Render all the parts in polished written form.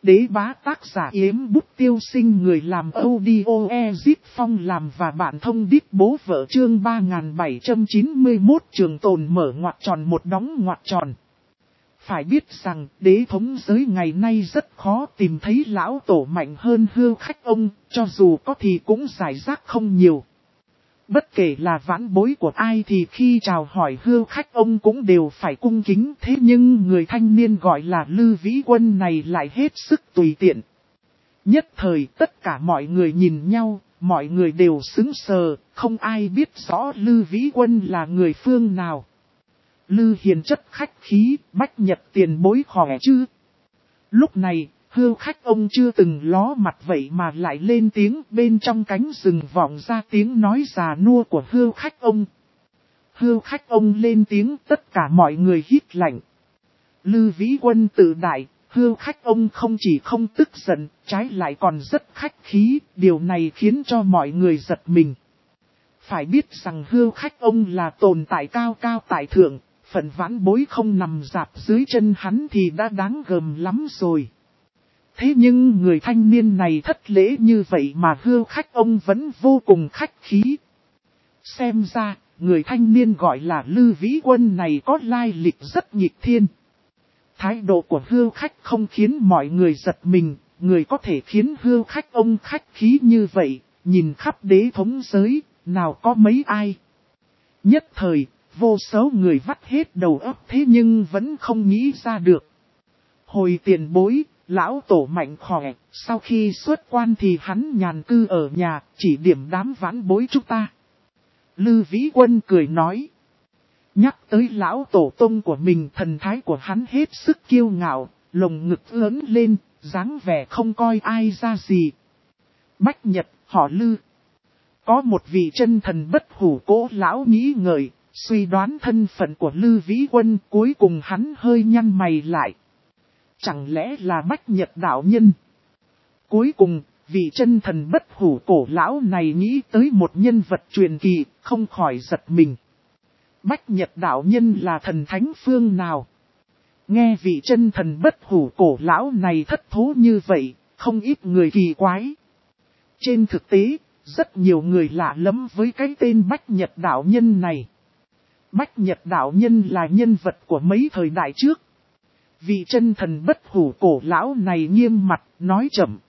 Đế bá tác giả Yếm Bút Tiêu Sinh, người làm audio Ezip Phong làm và bạn thông đít bố vợ, chương 3791 trường tồn mở ngoặc tròn một đóng ngoặc tròn. Phải biết rằng đế thống giới ngày nay rất khó tìm thấy lão tổ mạnh hơn Hưu Khách ông, cho dù có thì cũng giải rác không nhiều. Bất kể là vãn bối của ai thì khi chào hỏi Hưu Khách ông cũng đều phải cung kính. Thế nhưng người thanh niên gọi là Lư Vĩ Quân này lại hết sức tùy tiện. Nhất thời tất cả mọi người nhìn nhau, mọi người đều sững sờ, không ai biết rõ Lư Vĩ Quân là người phương nào. Lư hiền chất khách khí, Bách Nhật tiền bối khỏe chứ. Lúc này, Hưu Khách ông chưa từng ló mặt vậy mà lại lên tiếng, bên trong cánh rừng vọng ra tiếng nói già nua của Hưu Khách ông. Hưu Khách ông lên tiếng, tất cả mọi người hít lạnh. Lư Vĩ Quân tự đại, Hưu Khách ông không chỉ không tức giận, trái lại còn rất khách khí, điều này khiến cho mọi người giật mình. Phải biết rằng Hưu Khách ông là tồn tại cao cao tại thượng, phận vãn bối không nằm dạp dưới chân hắn thì đã đáng gờm lắm rồi. Thế nhưng người thanh niên này thất lễ như vậy mà Hưu Khách ông vẫn vô cùng khách khí. Xem ra, người thanh niên gọi là Lư Vĩ Quân này có lai lịch rất nghịch thiên. Thái độ của Hưu Khách không khiến mọi người giật mình, người có thể khiến Hưu Khách ông khách khí như vậy, nhìn khắp đế thống giới, nào có mấy ai. Nhất thời, vô số người vắt hết đầu óc thế nhưng vẫn không nghĩ ra được. Hồi tiền bối, lão tổ mạnh khỏe, sau khi xuất quan thì hắn nhàn cư ở nhà, chỉ điểm đám vãn bối chúng ta. Lư Vĩ Quân cười nói. Nhắc tới lão tổ tông của mình, thần thái của hắn hết sức kiêu ngạo, lồng ngực lớn lên, dáng vẻ không coi ai ra gì. Bách Nhật, họ Lư. Có một vị chân thần bất hủ cố lão nghĩ ngợi, suy đoán thân phận của Lư Vĩ Quân, cuối cùng hắn hơi nhăn mày lại. Chẳng lẽ là Bách Nhật đạo nhân? Cuối cùng, vị chân thần bất hủ cổ lão này nghĩ tới một nhân vật truyền kỳ, không khỏi giật mình. Bách Nhật đạo nhân là thần thánh phương nào? Nghe vị chân thần bất hủ cổ lão này thất thố như vậy, không ít người kỳ quái. Trên thực tế, rất nhiều người lạ lẫm với cái tên Bách Nhật đạo nhân này. Bách Nhật đạo nhân là nhân vật của mấy thời đại trước. Vị chân thần bất hủ cổ lão này nghiêm mặt, nói chậm.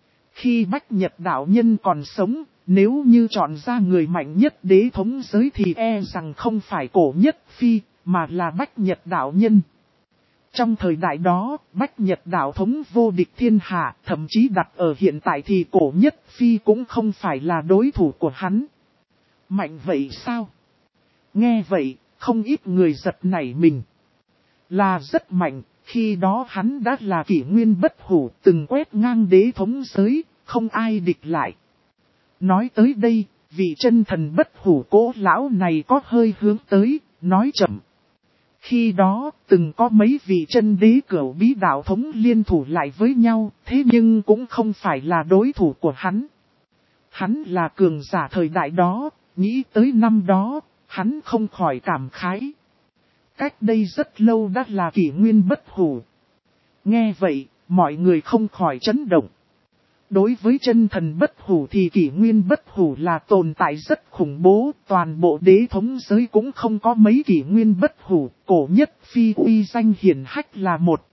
Khi Bách Nhật đạo nhân còn sống, nếu như chọn ra người mạnh nhất đế thống giới thì rằng không phải Cổ Nhất Phi, mà là Bách Nhật đạo nhân. Trong thời đại đó, Bách Nhật đạo thống vô địch thiên hạ, thậm chí đặt ở hiện tại thì Cổ Nhất Phi cũng không phải là đối thủ của hắn. Mạnh vậy sao? Nghe vậy, không ít người giật nảy mình. Là rất mạnh, khi đó hắn đã là kỷ nguyên bất hủ, từng quét ngang đế thống giới, không ai địch lại. Nói tới đây, vị chân thần bất hủ cố lão này có hơi hướng tới, nói chậm. Khi đó, từng có mấy vị chân đế cửu bí đạo thống liên thủ lại với nhau, thế nhưng cũng không phải là đối thủ của hắn. Hắn là cường giả thời đại đó, nghĩ tới năm đó, hắn không khỏi cảm khái. Cách đây rất lâu đã là kỷ nguyên bất hủ. Nghe vậy, mọi người không khỏi chấn động. Đối với chân thần bất hủ thì kỷ nguyên bất hủ là tồn tại rất khủng bố, toàn bộ đế thống giới cũng không có mấy kỷ nguyên bất hủ, Cổ Nhất Phi uy danh hiển hách là một.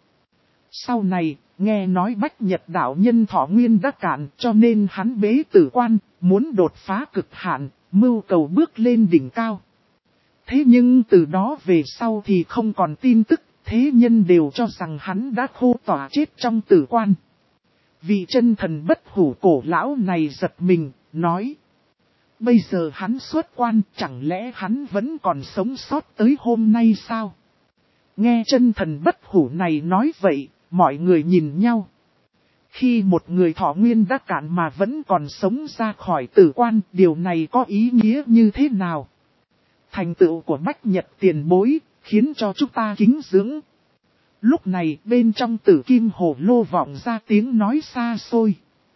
Sau này, nghe nói Bách Nhật đạo nhân thọ nguyên đã cạn cho nên hắn bế tử quan, muốn đột phá cực hạn, mưu cầu bước lên đỉnh cao. Thế nhưng từ đó về sau thì không còn tin tức, thế nhân đều cho rằng hắn đã khô tỏa chết trong tử quan. Vị chân thần bất hủ cổ lão này giật mình, nói. Bây giờ hắn xuất quan, chẳng lẽ hắn vẫn còn sống sót tới hôm nay sao? Nghe chân thần bất hủ này nói vậy, mọi người nhìn nhau. Khi một người thọ nguyên đã cạn mà vẫn còn sống ra khỏi tử quan, điều này có ý nghĩa như thế nào? Thành tựu của Bách Nhật tiền bối, khiến cho chúng ta kính dưỡng. Lúc này bên trong Tử Kim Hồ Lô vọng ra tiếng nói xa xôi.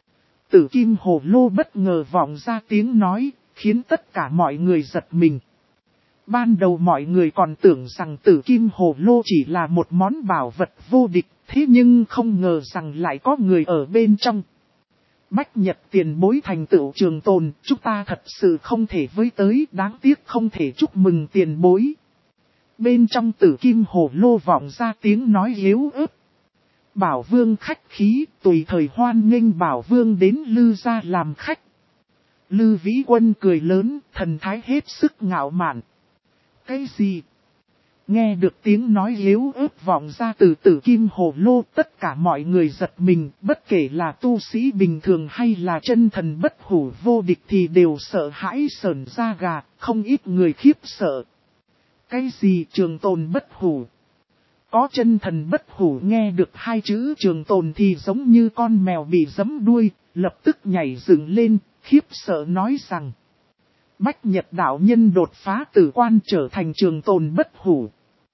Tử Kim Hồ Lô bất ngờ vọng ra tiếng nói, khiến tất cả mọi người giật mình. Ban đầu mọi người còn tưởng rằng tử kim hồ lô chỉ là một món bảo vật vô địch, thế nhưng không ngờ rằng lại có người ở bên trong. Bách Nhật tiền bối thành tựu trường tồn, chúng ta thật sự không thể với tới, đáng tiếc không thể chúc mừng tiền bối. Bên trong tử kim hồ lô vọng ra tiếng nói yếu ớt. Bảo vương khách khí, tùy thời hoan nghênh bảo vương đến Lư gia làm khách. Lư Vĩ Quân cười lớn, thần thái hết sức ngạo mạn. Cái gì? Nghe được tiếng nói yếu ớt vọng ra từ tử kim hồ lô, tất cả mọi người giật mình, bất kể là tu sĩ bình thường hay là chân thần bất hủ vô địch thì đều sợ hãi sởn da gà, không ít người khiếp sợ. Cái gì trường tồn bất hủ? Có chân thần bất hủ nghe được hai chữ trường tồn thì giống như con mèo bị giẫm đuôi, lập tức nhảy dựng lên, khiếp sợ nói rằng. Bách Nhật đạo nhân đột phá tử quan trở thành trường tồn bất hủ.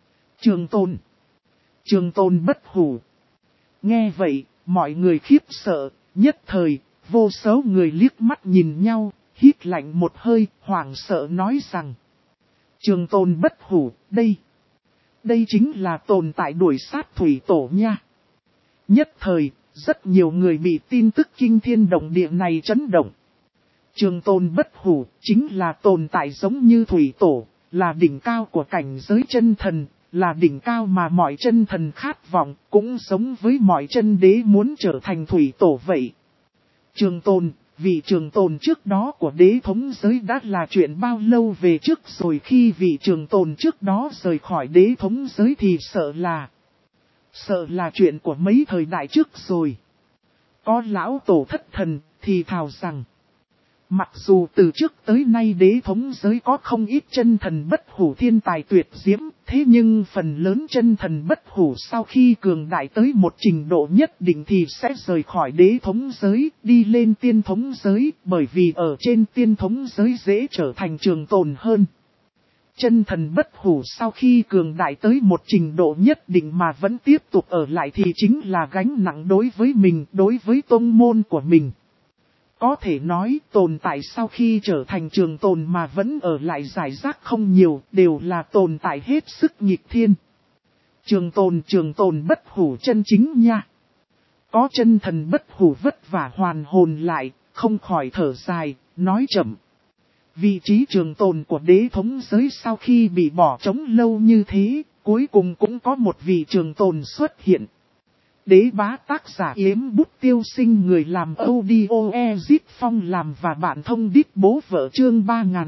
Trường tồn bất hủ. Nghe vậy, mọi người khiếp sợ, nhất thời, vô số người liếc mắt nhìn nhau, hít lạnh một hơi, hoảng sợ nói rằng. Trường tồn bất hủ, đây chính là tồn tại đuổi sát thủy tổ nha. Nhất thời, rất nhiều người bị tin tức kinh thiên động địa này chấn động. Trường tồn bất hủ chính là tồn tại giống như thủy tổ, là đỉnh cao của cảnh giới chân thần, là đỉnh cao mà mọi chân thần khát vọng, cũng giống với mọi chân đế muốn trở thành thủy tổ vậy. Trường tồn, vị trường tồn trước đó của đế thống giới đã là chuyện bao lâu về trước rồi, khi vị trường tồn trước đó rời khỏi đế thống giới thì sợ là chuyện của mấy thời đại trước rồi. Có lão tổ thất thần thì thào rằng. Mặc dù từ trước tới nay đế thống giới có không ít chân thần bất hủ thiên tài tuyệt diễm, thế nhưng phần lớn chân thần bất hủ sau khi cường đại tới một trình độ nhất định thì sẽ rời khỏi đế thống giới, đi lên tiên thống giới, bởi vì ở trên tiên thống giới dễ trở thành trường tồn hơn. Chân thần bất hủ sau khi cường đại tới một trình độ nhất định mà vẫn tiếp tục ở lại thì chính là gánh nặng đối với mình, đối với tông môn của mình. Có thể nói tồn tại sau khi trở thành trường tồn mà vẫn ở lại giải rác không nhiều, đều là tồn tại hết sức nghịch thiên. Trường tồn bất hủ chân chính nha. Có chân thần bất hủ vất vả hoàn hồn lại, không khỏi thở dài, nói chậm. Vị trí trường tồn của đế thống giới sau khi bị bỏ trống lâu như thế, cuối cùng cũng có một vị trường tồn xuất hiện. Đế bá tác giả Yếm Bút Tiêu Sinh, người làm audio Ezit Phong làm và bạn thông đít bố vợ, chương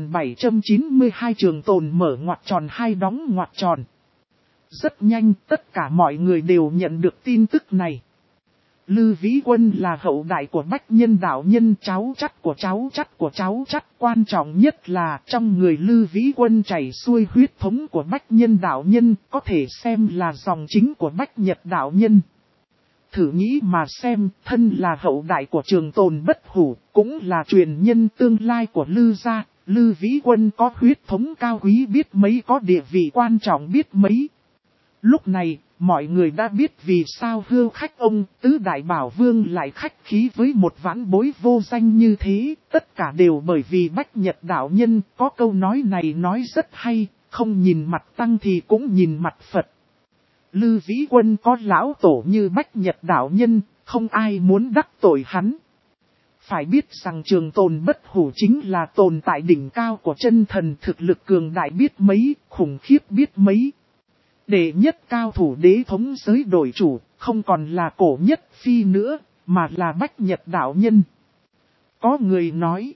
3792 trường tồn mở ngoặc tròn hai đóng ngoặc tròn. Rất nhanh tất cả mọi người đều nhận được tin tức này. Lư Vĩ Quân là hậu đại của Bách Nhân đạo nhân, cháu chắt của cháu chắt của cháu chắt. Quan trọng nhất là trong người Lư Vĩ Quân chảy xuôi huyết thống của Bách Nhân đạo nhân, có thể xem là dòng chính của Bách Nhật đạo nhân. Thử nghĩ mà xem, thân là hậu đại của trường tồn bất hủ, cũng là truyền nhân tương lai của Lư gia, Lư Vĩ Quân có huyết thống cao quý biết mấy, có địa vị quan trọng biết mấy. Lúc này, mọi người đã biết vì sao hưu khách ông Tứ Đại Bảo Vương lại khách khí với một vãn bối vô danh như thế, tất cả đều bởi vì Bách Nhật đạo nhân có câu nói này nói rất hay, không nhìn mặt tăng thì cũng nhìn mặt Phật. Lư Vĩ Quân có lão tổ như Bách Nhật đạo nhân, không ai muốn đắc tội hắn. Phải biết rằng trường tồn bất hủ chính là tồn tại đỉnh cao của chân thần, thực lực cường đại biết mấy, khủng khiếp biết mấy. Đệ nhất cao thủ đế thống giới đổi chủ, không còn là Cổ Nhất Phi nữa, mà là Bách Nhật đạo nhân. Có người nói.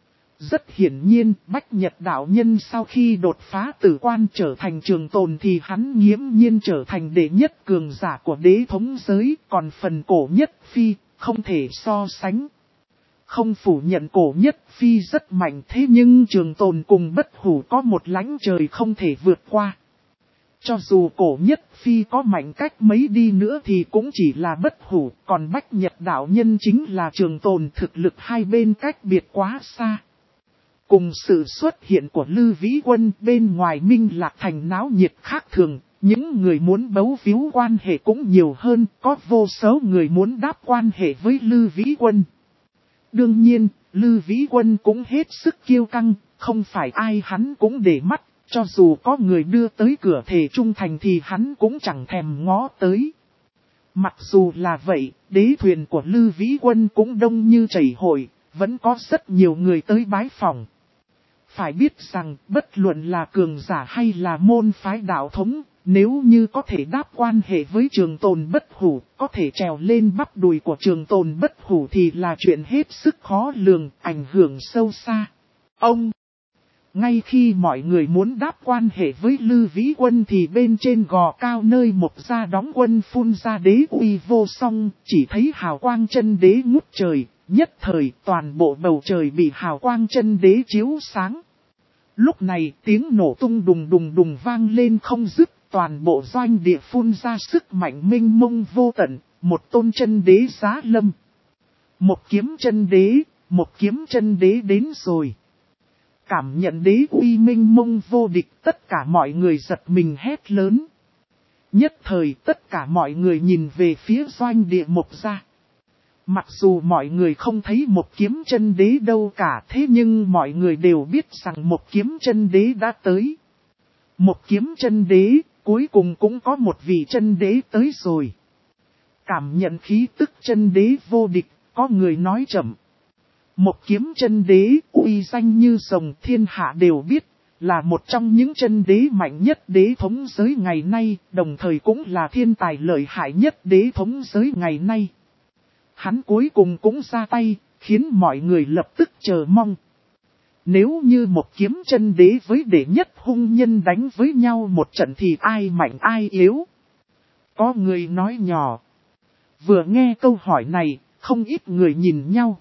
Rất hiển nhiên, Bách Nhật đạo nhân sau khi đột phá tử quan trở thành trường tồn thì hắn nghiễm nhiên trở thành đệ nhất cường giả của đế thống giới, còn phần Cổ Nhất Phi, không thể so sánh. Không phủ nhận Cổ Nhất Phi rất mạnh, thế nhưng trường tồn cùng bất hủ có một lánh trời không thể vượt qua. Cho dù Cổ Nhất Phi có mạnh cách mấy đi nữa thì cũng chỉ là bất hủ, còn Bách Nhật đạo nhân chính là trường tồn, thực lực hai bên cách biệt quá xa. Cùng sự xuất hiện của Lư Vĩ Quân, bên ngoài Minh Lạc Thành náo nhiệt khác thường, những người muốn bấu víu quan hệ cũng nhiều hơn, có vô số người muốn đáp quan hệ với Lư Vĩ Quân. Đương nhiên, Lư Vĩ Quân cũng hết sức kiêu căng, không phải ai hắn cũng để mắt, Cho dù có người đưa tới cửa thề trung thành thì hắn cũng chẳng thèm ngó tới. Mặc dù là vậy, đế thuyền của Lư Vĩ Quân cũng đông như chảy hội, vẫn có rất nhiều người tới bái phỏng. Phải biết rằng, bất luận là cường giả hay là môn phái đạo thống, nếu như có thể đáp quan hệ với Trường Tồn Bất Hủ, có thể trèo lên bắp đùi của Trường Tồn Bất Hủ thì là chuyện hết sức khó lường, ảnh hưởng sâu xa. Ngay khi mọi người muốn đáp quan hệ với Lư Vĩ Quân thì bên trên gò cao nơi Mộc Gia đóng quân phun ra đế uy vô song, chỉ thấy hào quang chân đế ngút trời, nhất thời toàn bộ bầu trời bị hào quang chân đế chiếu sáng. Lúc này tiếng nổ tung đùng đùng đùng vang lên không dứt, toàn bộ doanh địa phun ra sức mạnh mênh mông vô tận, một tôn chân đế giá lâm. Một kiếm chân đế đến rồi. Cảm nhận đế uy mênh mông vô địch, tất cả mọi người giật mình hét lớn. Nhất thời tất cả mọi người nhìn về phía doanh địa Mộc Gia. Mặc dù mọi người không thấy một kiếm chân đế đâu cả, thế nhưng mọi người đều biết rằng một kiếm chân đế đã tới. Một kiếm chân đế, cuối cùng cũng có một vị chân đế tới rồi. Cảm nhận khí tức chân đế vô địch, có người nói chậm. Một kiếm chân đế, uy danh như rồng thiên hạ đều biết, là một trong những chân đế mạnh nhất đế thống giới ngày nay, đồng thời cũng là thiên tài lợi hại nhất đế thống giới ngày nay. Hắn cuối cùng cũng ra tay, khiến mọi người lập tức chờ mong. Nếu như một kiếm chân đế với đệ nhất hung nhân đánh với nhau một trận thì ai mạnh ai yếu? Có người nói nhỏ. Vừa nghe câu hỏi này, không ít người nhìn nhau.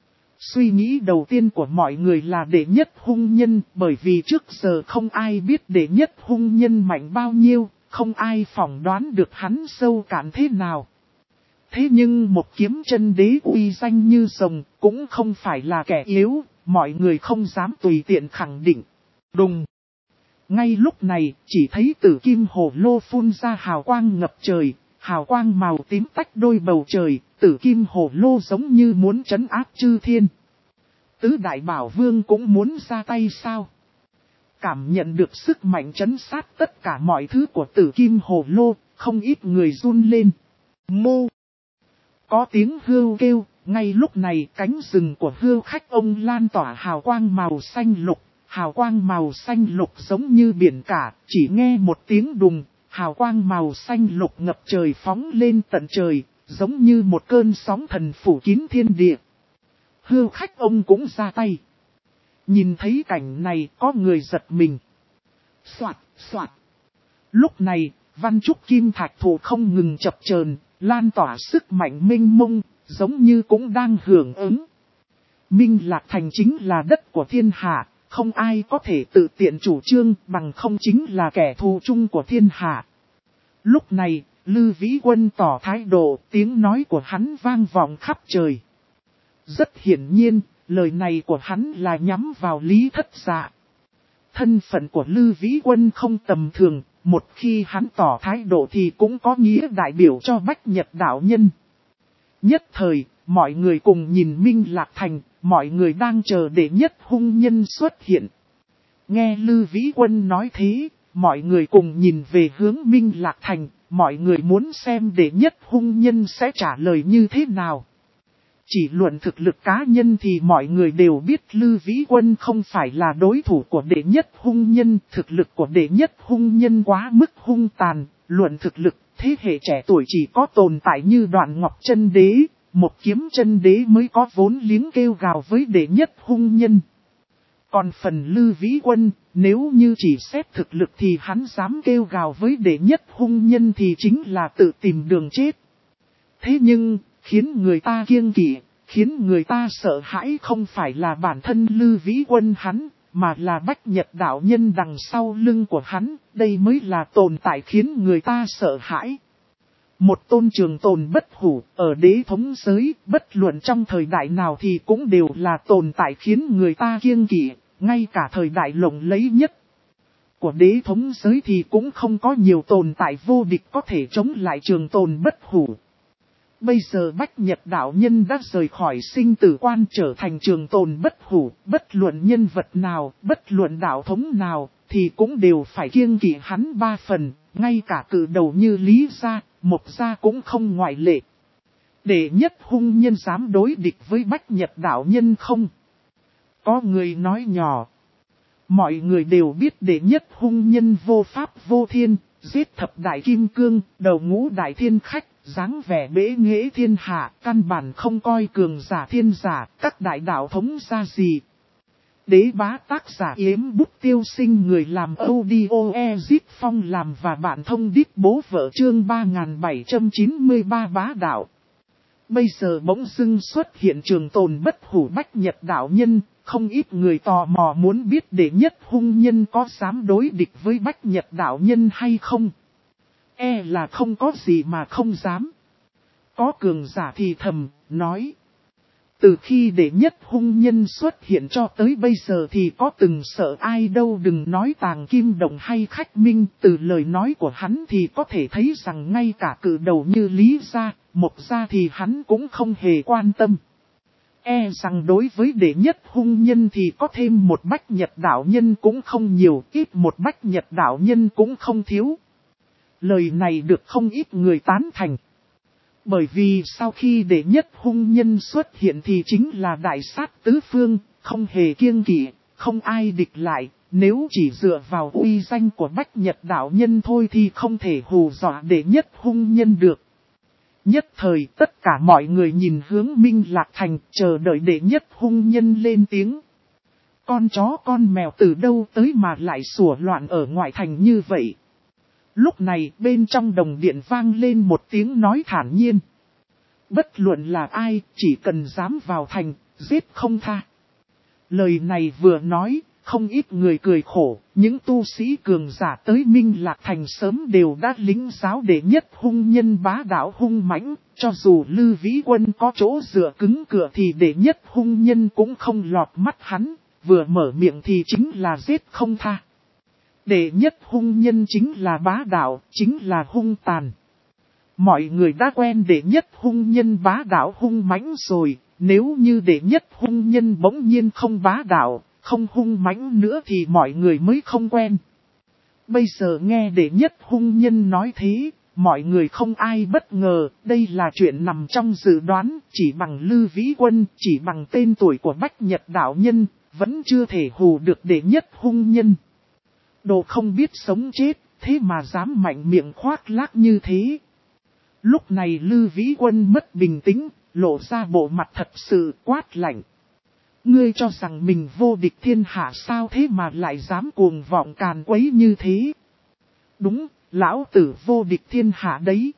Suy nghĩ đầu tiên của mọi người là đệ nhất hung nhân, bởi vì trước giờ không ai biết đệ nhất hung nhân mạnh bao nhiêu, không ai phỏng đoán được hắn sâu cạn thế nào. Thế nhưng một kiếm chân đế uy danh như rồng, cũng không phải là kẻ yếu, mọi người không dám tùy tiện khẳng định. Đùng! Ngay lúc này, chỉ thấy tử kim hồ lô phun ra hào quang ngập trời, hào quang màu tím tách đôi bầu trời, tử kim hồ lô giống như muốn trấn áp chư thiên. Tứ đại bảo vương cũng muốn ra tay sao? Cảm nhận được sức mạnh trấn sát tất cả mọi thứ của tử kim hồ lô, không ít người run lên. Mô! Có tiếng hươu kêu, ngay lúc này cánh rừng của hươu khách ông lan tỏa hào quang màu xanh lục. Hào quang màu xanh lục giống như biển cả, chỉ nghe một tiếng đùng, hào quang màu xanh lục ngập trời phóng lên tận trời, giống như một cơn sóng thần phủ kín thiên địa. Hươu khách ông cũng ra tay. Nhìn thấy cảnh này có người giật mình. Soạt, soạt. Lúc này, văn trúc kim thạch thủ không ngừng chập chờn, lan tỏa sức mạnh mênh mông, giống như cũng đang hưởng ứng. Minh Lạc Thành chính là đất của thiên hạ, không ai có thể tự tiện chủ trương bằng không chính là kẻ thù chung của thiên hạ. Lúc này, Lư Vĩ Quân tỏ thái độ, tiếng nói của hắn vang vọng khắp trời. Rất hiển nhiên, lời này của hắn là nhắm vào Lý Thất Dạ. Thân phận của Lư Vĩ Quân không tầm thường, một khi hắn tỏ thái độ thì cũng có nghĩa đại biểu cho Bách Nhật đạo nhân. Nhất thời, mọi người cùng nhìn Minh Lạc Thành, mọi người đang chờ đệ nhất hung nhân xuất hiện. Nghe Lư Vĩ Quân nói thế, mọi người cùng nhìn về hướng Minh Lạc Thành, mọi người muốn xem đệ nhất hung nhân sẽ trả lời như thế nào. Chỉ luận thực lực cá nhân thì mọi người đều biết Lư Vĩ Quân không phải là đối thủ của đệ nhất hung nhân. Thực lực của đệ nhất hung nhân quá mức hung tàn, luận thực lực, thế hệ trẻ tuổi chỉ có tồn tại như Đoạn Ngọc Chân Đế, một kiếm chân đế mới có vốn liếng kêu gào với đệ nhất hung nhân. Còn phần Lư Vĩ Quân, nếu như chỉ xét thực lực thì hắn dám kêu gào với đệ nhất hung nhân thì chính là tự tìm đường chết. Thế nhưng, khiến người ta kiêng kỵ, khiến người ta sợ hãi không phải là bản thân Lư Vĩ Quân hắn, mà là Bách Nhật đạo nhân đằng sau lưng của hắn, đây mới là tồn tại khiến người ta sợ hãi. Một tôn Trường Tồn Bất Hủ, ở đế thống giới, bất luận trong thời đại nào thì cũng đều là tồn tại khiến người ta kiêng kỵ, ngay cả thời đại lộng lẫy nhất của đế thống giới thì cũng không có nhiều tồn tại vô địch có thể chống lại Trường Tồn Bất Hủ. Bây giờ Bách Nhật đạo nhân đã rời khỏi sinh tử quan trở thành Trường Tồn Bất Hủ, bất luận nhân vật nào, bất luận đạo thống nào, thì cũng đều phải kiêng kỵ hắn 3 phần, ngay cả cự đầu như Lý gia, Mộc gia cũng không ngoại lệ. Đệ nhất hung nhân dám đối địch với Bách Nhật đạo nhân không? Có người nói nhỏ. Mọi người đều biết đệ nhất hung nhân vô pháp vô thiên, giết thập đại kim cương, đầu ngũ đại thiên khách, dáng vẻ bế nghệ thiên hạ, căn bản không coi cường giả thiên giả, các đại đạo thống ra gì. Đế bá tác giả Yếm Bút Tiêu Sinh, người làm audio Ezip Phong làm và bạn thông điệp bố vợ chương 3793 bá đạo. Bây giờ bỗng dưng xuất hiện Trường Tồn bất hủ Bách Nhật đạo nhân, không ít người tò mò muốn biết đệ nhất hung nhân có dám đối địch với Bách Nhật đạo nhân hay không. Là không có gì mà không dám. Có cường giả thì thầm, nói. Từ khi đệ nhất hung nhân xuất hiện cho tới bây giờ thì có từng sợ ai đâu, đừng nói Tàng Kim Đồng hay Khách Minh. Từ lời nói của hắn thì có thể thấy rằng ngay cả cự đầu như Lý gia, Mộc gia thì hắn cũng không hề quan tâm. Rằng đối với đệ nhất hung nhân thì có thêm một Bách Nhật đạo nhân cũng không nhiều, ít một Bách Nhật đạo nhân cũng không thiếu. Lời này được không ít người tán thành. Bởi vì sau khi đệ nhất hung nhân xuất hiện thì chính là đại sát tứ phương, không hề kiêng kỵ, không ai địch lại. Nếu chỉ dựa vào uy danh của Bách Nhật đạo nhân thôi thì không thể hù dọa đệ nhất hung nhân được. Nhất thời tất cả mọi người nhìn hướng Minh Lạc Thành, chờ đợi đệ nhất hung nhân lên tiếng. Con chó con mèo từ đâu tới mà lại sủa loạn ở ngoại thành như vậy? Lúc này bên trong đồng điện vang lên một tiếng nói thản nhiên. Bất luận là ai, chỉ cần dám vào thành, giết không tha. Lời này vừa nói, không ít người cười khổ, những tu sĩ cường giả tới Minh Lạc Thành sớm đều đã lĩnh giáo đệ nhất hung nhân bá đạo hung mãnh, cho dù Lư Vĩ Quân có chỗ dựa cứng cựa thì đệ nhất hung nhân cũng không lọt mắt hắn, vừa mở miệng thì chính là giết không tha. Đệ nhất hung nhân chính là bá đạo, chính là hung tàn. Mọi người đã quen đệ nhất hung nhân bá đạo hung mãnh rồi, nếu như đệ nhất hung nhân bỗng nhiên không bá đạo, không hung mãnh nữa thì mọi người mới không quen. Bây giờ nghe đệ nhất hung nhân nói thế, mọi người không ai bất ngờ, đây là chuyện nằm trong dự đoán, chỉ bằng Lư Vĩ Quân, chỉ bằng tên tuổi của Bách Nhật đạo nhân, vẫn chưa thể hù được đệ nhất hung nhân. Đồ không biết sống chết, thế mà dám mạnh miệng khoác lác như thế. Lúc này Lư Vĩ Quân mất bình tĩnh, lộ ra bộ mặt thật sự quát lạnh. Ngươi cho rằng mình vô địch thiên hạ sao thế mà lại dám cuồng vọng càn quấy như thế? Đúng, lão tử vô địch thiên hạ đấy.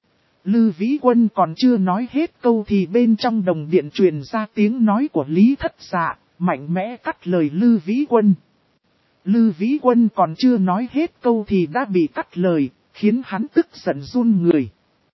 Lư Vĩ Quân còn chưa nói hết câu thì bên trong đồng điện truyền ra tiếng nói của Lý Thất Dạ, mạnh mẽ cắt lời Lư Vĩ Quân. Lư Vĩ Quân còn chưa nói hết câu thì đã bị cắt lời, khiến hắn tức giận run người.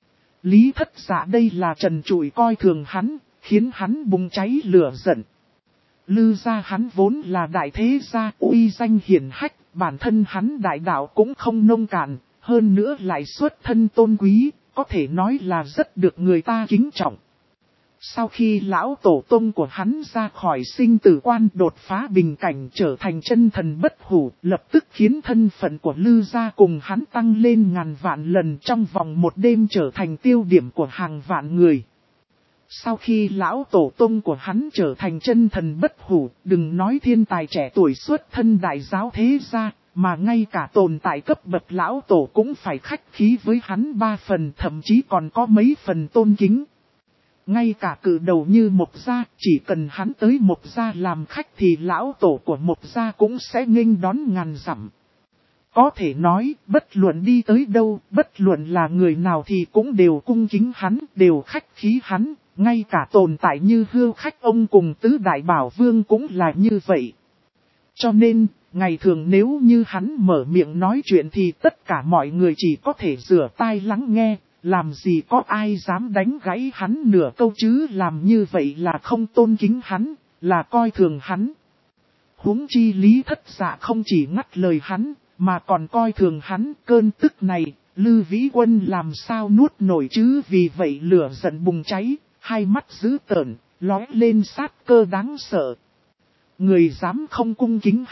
Lý Thất Dạ đây là trần trụi coi thường hắn, khiến hắn bùng cháy lửa giận. Lư gia hắn vốn là đại thế gia uy danh hiển hách, bản thân hắn đại đạo cũng không nông cạn, hơn nữa lại xuất thân tôn quý, có thể nói là rất được người ta kính trọng. Sau khi lão tổ tông của hắn ra khỏi sinh tử quan đột phá bình cảnh trở thành chân thần bất hủ, lập tức khiến thân phận của Lư gia cùng hắn tăng lên ngàn vạn lần, trong vòng một đêm trở thành tiêu điểm của hàng vạn người. Sau khi lão tổ tông của hắn trở thành chân thần bất hủ, đừng nói thiên tài trẻ tuổi xuất thân đại giáo thế gia, mà ngay cả tồn tại cấp bậc lão tổ cũng phải khách khí với hắn 3 phần, thậm chí còn có mấy phần tôn kính. Ngay cả cự đầu như Mộc gia, chỉ cần hắn tới Mộc gia làm khách thì lão tổ của Mộc gia cũng sẽ nghênh đón ngàn dặm. Có thể nói, bất luận đi tới đâu, bất luận là người nào thì cũng đều cung kính hắn, đều khách khí hắn, ngay cả tồn tại như Hưu Khách ông cùng Tứ Đại Bảo Vương cũng là như vậy. Cho nên, ngày thường nếu như hắn mở miệng nói chuyện thì tất cả mọi người chỉ có thể rửa tai lắng nghe. Làm gì có ai dám đánh gãy hắn nửa câu chứ, làm như vậy là không tôn kính hắn, là coi thường hắn. Huống chi Lý Thất Dạ không chỉ ngắt lời hắn, mà còn coi thường hắn. Cơn tức này, Lư Vĩ Quân làm sao nuốt nổi chứ, vì vậy lửa giận bùng cháy, hai mắt dữ tợn, lóe lên sát cơ đáng sợ. Người dám không cung kính hắn,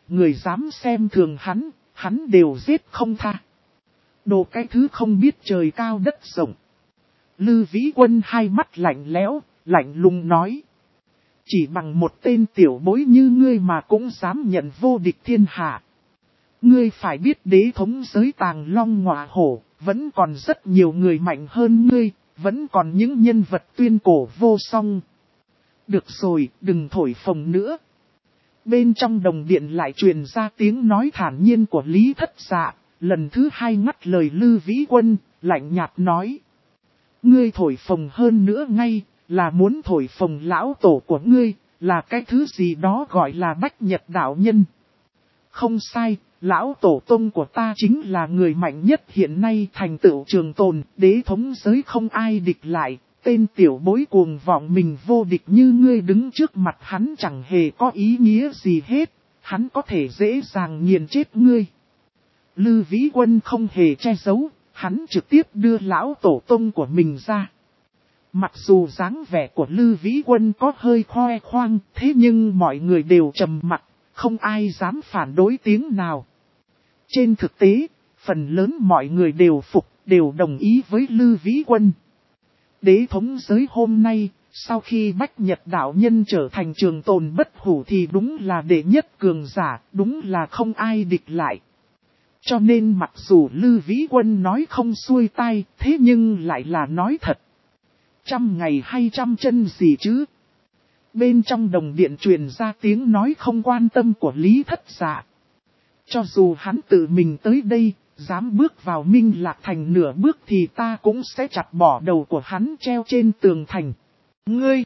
người dám xem thường hắn đều giết không tha. Đồ cái thứ không biết trời cao đất rộng. Lư Vĩ Quân hai mắt lạnh lẽo, lạnh lùng nói. Chỉ bằng một tên tiểu bối như ngươi mà cũng dám nhận vô địch thiên hạ. Ngươi phải biết đế thống giới Tàng Long Ngọa Hổ, vẫn còn rất nhiều người mạnh hơn ngươi, vẫn còn những nhân vật tuyên cổ vô song. Được rồi, đừng thổi phồng nữa. Bên trong đồng điện lại truyền ra tiếng nói thản nhiên của Lý Thất Dạ, lần thứ hai ngắt lời Lư Vĩ Quân, lạnh nhạt nói. Ngươi thổi phồng hơn nữa ngay, là muốn thổi phồng lão tổ của ngươi, là cái thứ gì đó gọi là Bách Nhật đạo nhân. Không sai, lão tổ tông của ta chính là người mạnh nhất hiện nay thành tựu trường tồn, đế thống giới không ai địch lại, tên tiểu bối cuồng vọng mình vô địch như ngươi đứng trước mặt hắn chẳng hề có ý nghĩa gì hết, hắn có thể dễ dàng nghiền chết ngươi. Lư Vĩ Quân không hề che giấu, hắn trực tiếp đưa lão tổ tông của mình ra. Mặc dù dáng vẻ của Lư Vĩ Quân có hơi khoe khoang, thế nhưng mọi người đều trầm mặc, không ai dám phản đối tiếng nào. Trên thực tế, phần lớn mọi người đều phục, đều đồng ý với Lư Vĩ Quân. Đế thống giới hôm nay, sau khi Bách Nhật đạo nhân trở thành trường tồn bất hủ thì đúng là đệ nhất cường giả, đúng là không ai địch lại. Cho nên mặc dù Lư Vĩ Quân nói không xuôi tai, thế nhưng lại là nói thật. 100 ngày hay 100 chân gì chứ? Bên trong đồng điện truyền ra tiếng nói không quan tâm của Lý Thất Dạ. Cho dù hắn tự mình tới đây, dám bước vào Minh Lạc Thành nửa bước thì ta cũng sẽ chặt bỏ đầu của hắn treo trên tường thành. Ngươi!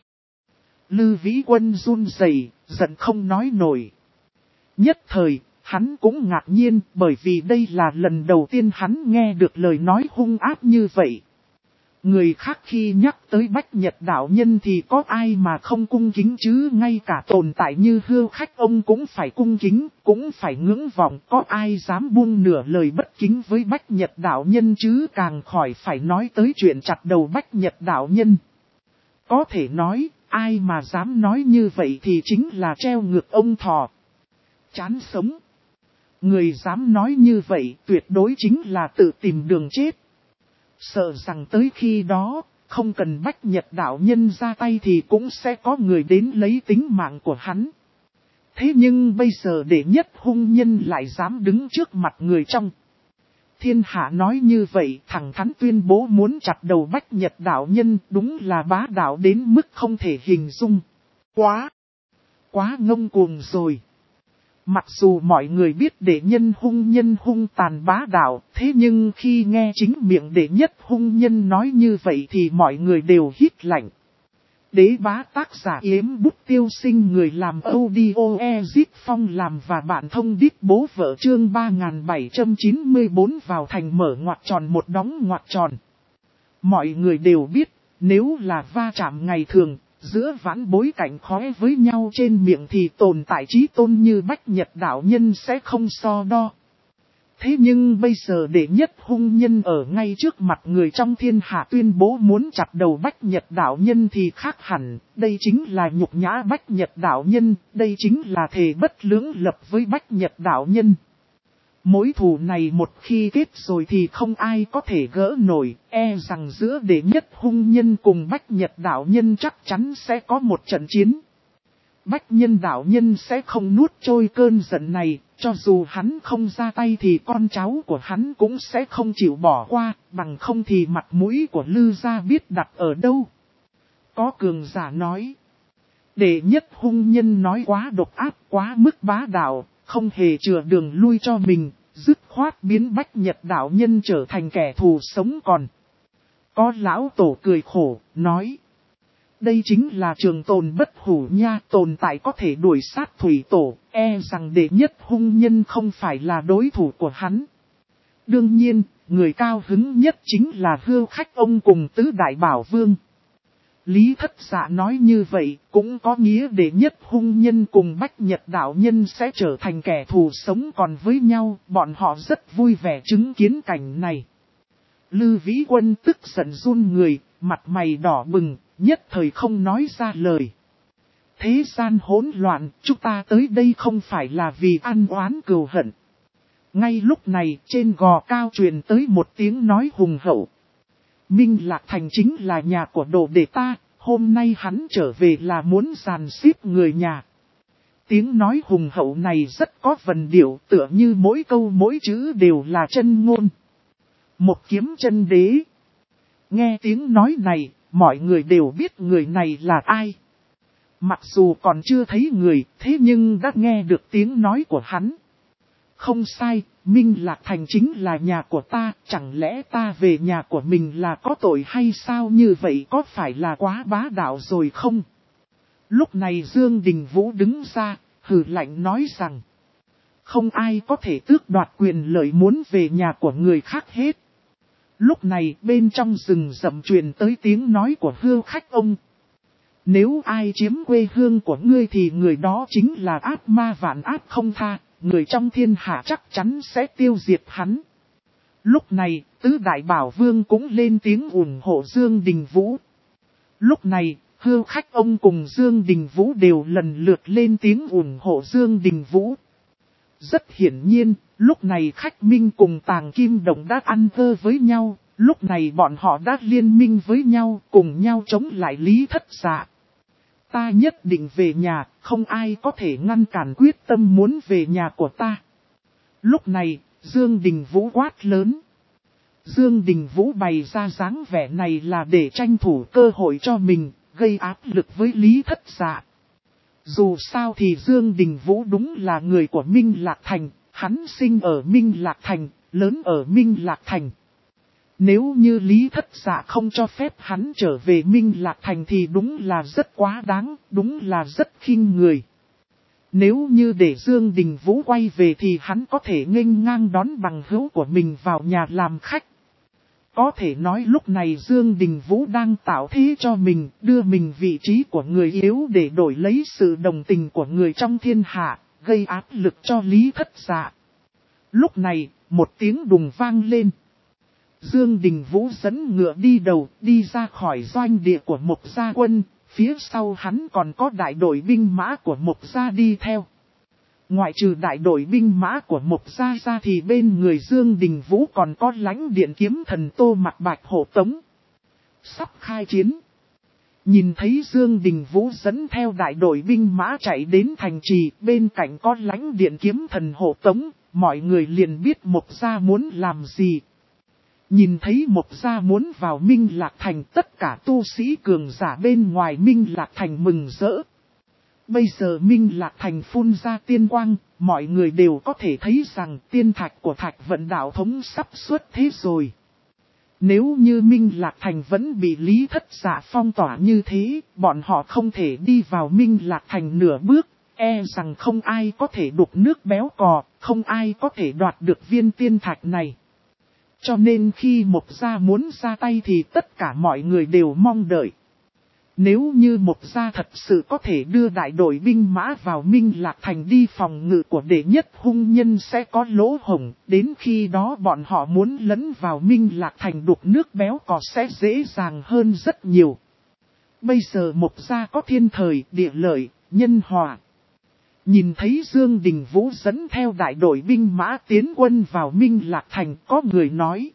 Lư Vĩ Quân run rẩy, giận không nói nổi. Nhất thời, hắn cũng ngạc nhiên bởi vì đây là lần đầu tiên hắn nghe được lời nói hung ác như vậy. Người khác khi nhắc tới Bách Nhật đạo nhân thì có ai mà không cung kính chứ, ngay cả tồn tại như Hưu Khách ông cũng phải cung kính, cũng phải ngưỡng vọng, có ai dám buông nửa lời bất kính với Bách Nhật đạo nhân chứ, càng khỏi phải nói tới chuyện chặt đầu Bách Nhật đạo nhân. Có thể nói, ai mà dám nói như vậy thì chính là treo ngược ông thò. Chán sống. Người dám nói như vậy tuyệt đối chính là tự tìm đường chết. Sợ rằng tới khi đó, không cần Bách Nhật đạo nhân ra tay thì cũng sẽ có người đến lấy tính mạng của hắn. Thế nhưng bây giờ đệ nhất hung nhân lại dám đứng trước mặt người trong thiên hạ nói như vậy, thẳng thắn tuyên bố muốn chặt đầu Bách Nhật đạo nhân, đúng là bá đạo đến mức không thể hình dung. Quá ngông cuồng rồi. Mặc dù mọi người biết đệ nhân hung tàn bá đạo, thế nhưng khi nghe chính miệng đệ nhất hung nhân nói như vậy thì mọi người đều hít lạnh. Đế bá tác giả Yếm Bút Tiêu Sinh, người làm audio Ezit Phong làm và bạn thông điệp bố vợ, chương 3794 vào thành mở ngoặc tròn một đóng ngoặc tròn. Mọi người đều biết, nếu là va chạm ngày thường, giữa vãn bối cảnh khóe với nhau trên miệng thì tồn tại chí tôn như Bách Nhật đạo nhân sẽ không so đo. Thế nhưng bây giờ đệ nhất hung nhân ở ngay trước mặt người trong thiên hạ tuyên bố muốn chặt đầu Bách Nhật đạo nhân thì khác hẳn, đây chính là nhục nhã Bách Nhật đạo nhân, đây chính là thề bất lưỡng lập với Bách Nhật đạo nhân. Mối thù này một khi kết rồi thì không ai có thể gỡ nổi, e rằng giữa đệ nhất hung nhân cùng Bách Nhật đạo nhân chắc chắn sẽ có một trận chiến. Bách Nhân đạo nhân sẽ không nuốt trôi cơn giận này, cho dù hắn không ra tay thì con cháu của hắn cũng sẽ không chịu bỏ qua, bằng không thì mặt mũi của Lư gia biết đặt ở đâu. Có cường giả nói, đệ nhất hung nhân nói quá độc ác, quá mức bá đạo, không hề chừa đường lui cho mình, dứt khoát biến Bách Nhật đạo nhân trở thành kẻ thù sống còn. Có lão tổ cười khổ, nói, đây chính là trường tồn bất hủ nha, tồn tại có thể đuổi sát thủy tổ, e rằng đệ nhất hung nhân không phải là đối thủ của hắn. Đương nhiên, người cao hứng nhất chính là Hưu Khách ông cùng tứ đại bảo vương. Lý Thất Dạ nói như vậy, cũng có nghĩa đệ nhất hung nhân cùng Bách Nhật đạo nhân sẽ trở thành kẻ thù sống còn với nhau, bọn họ rất vui vẻ chứng kiến cảnh này. Lư Vĩ Quân tức giận run người, mặt mày đỏ bừng, nhất thời không nói ra lời. thế gian hỗn loạn, chúng ta tới đây không phải là vì ăn oán cừu hận. Ngay lúc này trên gò cao truyền tới một tiếng nói hùng hậu. Minh Lạc Thành chính là nhà của đồ đệ ta, hôm nay hắn trở về là muốn giàn xếp người nhà. Tiếng nói hùng hậu này rất có vần điệu, tựa như mỗi câu mỗi chữ đều là chân ngôn. Một kiếm chân đế. Nghe tiếng nói này, mọi người đều biết người này là ai. Mặc dù còn chưa thấy người, thế nhưng đã nghe được tiếng nói của hắn. Không sai, Minh Lạc Thành chính là nhà của ta, chẳng lẽ ta về nhà của mình là có tội hay sao, như vậy có phải là quá bá đạo rồi không? Lúc này Dương Đình Vũ đứng ra, hừ lạnh nói rằng, không ai có thể tước đoạt quyền lợi muốn về nhà của người khác hết. Lúc này bên trong rừng rậm truyền tới tiếng nói của Hưu Khách ông. Nếu ai chiếm quê hương của ngươi thì người đó chính là ác ma vạn ác không tha, người trong thiên hạ chắc chắn sẽ tiêu diệt hắn. Lúc này, tứ đại bảo vương cũng lên tiếng ủng hộ Dương Đình Vũ. Lúc này, Hưu Khách ông cùng Dương Đình Vũ đều lần lượt lên tiếng ủng hộ Dương Đình Vũ. Rất hiển nhiên, lúc này Khách Minh cùng Tàng Kim Đồng đã ăn vơ với nhau, lúc này bọn họ đã liên minh với nhau, cùng nhau chống lại Lý Thất Dạ. Ta nhất định về nhà, không ai có thể ngăn cản quyết tâm muốn về nhà của ta. Lúc này, Dương Đình Vũ quát lớn. Dương Đình Vũ bày ra dáng vẻ này là để tranh thủ cơ hội cho mình, gây áp lực với Lý Thất Dạ. Dù sao thì Dương Đình Vũ đúng là người của Minh Lạc Thành, hắn sinh ở Minh Lạc Thành, lớn ở Minh Lạc Thành. Nếu như Lý Thất Dạ không cho phép hắn trở về Minh Lạc Thành thì đúng là rất quá đáng, đúng là rất khinh người. Nếu như để Dương Đình Vũ quay về thì hắn có thể nghênh ngang đón bằng hữu của mình vào nhà làm khách. Có thể nói lúc này Dương Đình Vũ đang tạo thế cho mình, đưa mình vị trí của người yếu để đổi lấy sự đồng tình của người trong thiên hạ, gây áp lực cho Lý Thất Dạ. Lúc này, một tiếng đùng vang lên. Dương Đình Vũ dẫn ngựa đi đầu, đi ra khỏi doanh địa của Mộc Gia Quân, phía sau hắn còn có đại đội binh mã của Mộc Gia đi theo. Ngoại trừ đại đội binh mã của Mộc Gia ra thì bên người Dương Đình Vũ còn có lãnh điện kiếm thần Tô Mặc Bạch hộ tống. Sắp khai chiến. Nhìn thấy Dương Đình Vũ dẫn theo đại đội binh mã chạy đến thành trì, bên cạnh có lãnh điện kiếm thần hộ tống, mọi người liền biết Mộc Gia muốn làm gì. Nhìn thấy Mộc Gia muốn vào Minh Lạc Thành, tất cả tu sĩ cường giả bên ngoài Minh Lạc Thành mừng rỡ. Bây giờ Minh Lạc Thành phun ra tiên quang, mọi người đều có thể thấy rằng tiên thạch của Thạch Vận Đạo Thống sắp xuất thế rồi. Nếu như Minh Lạc Thành vẫn bị Lý Thất Dạ phong tỏa như thế, bọn họ không thể đi vào Minh Lạc Thành nửa bước, e rằng không ai có thể đục nước béo cò, không ai có thể đoạt được viên tiên thạch này. Cho nên khi Mộc Gia muốn ra tay thì tất cả mọi người đều mong đợi. Nếu như Mộc Gia thật sự có thể đưa đại đội binh mã vào Minh Lạc Thành đi phòng ngự của đệ nhất hung nhân sẽ có lỗ hổng, đến khi đó bọn họ muốn lấn vào Minh Lạc Thành đục nước béo cò sẽ dễ dàng hơn rất nhiều. Bây giờ Mộc Gia có thiên thời, địa lợi, nhân hòa. Nhìn thấy Dương Đình Vũ dẫn theo đại đội binh mã tiến quân vào Minh Lạc Thành, có người nói.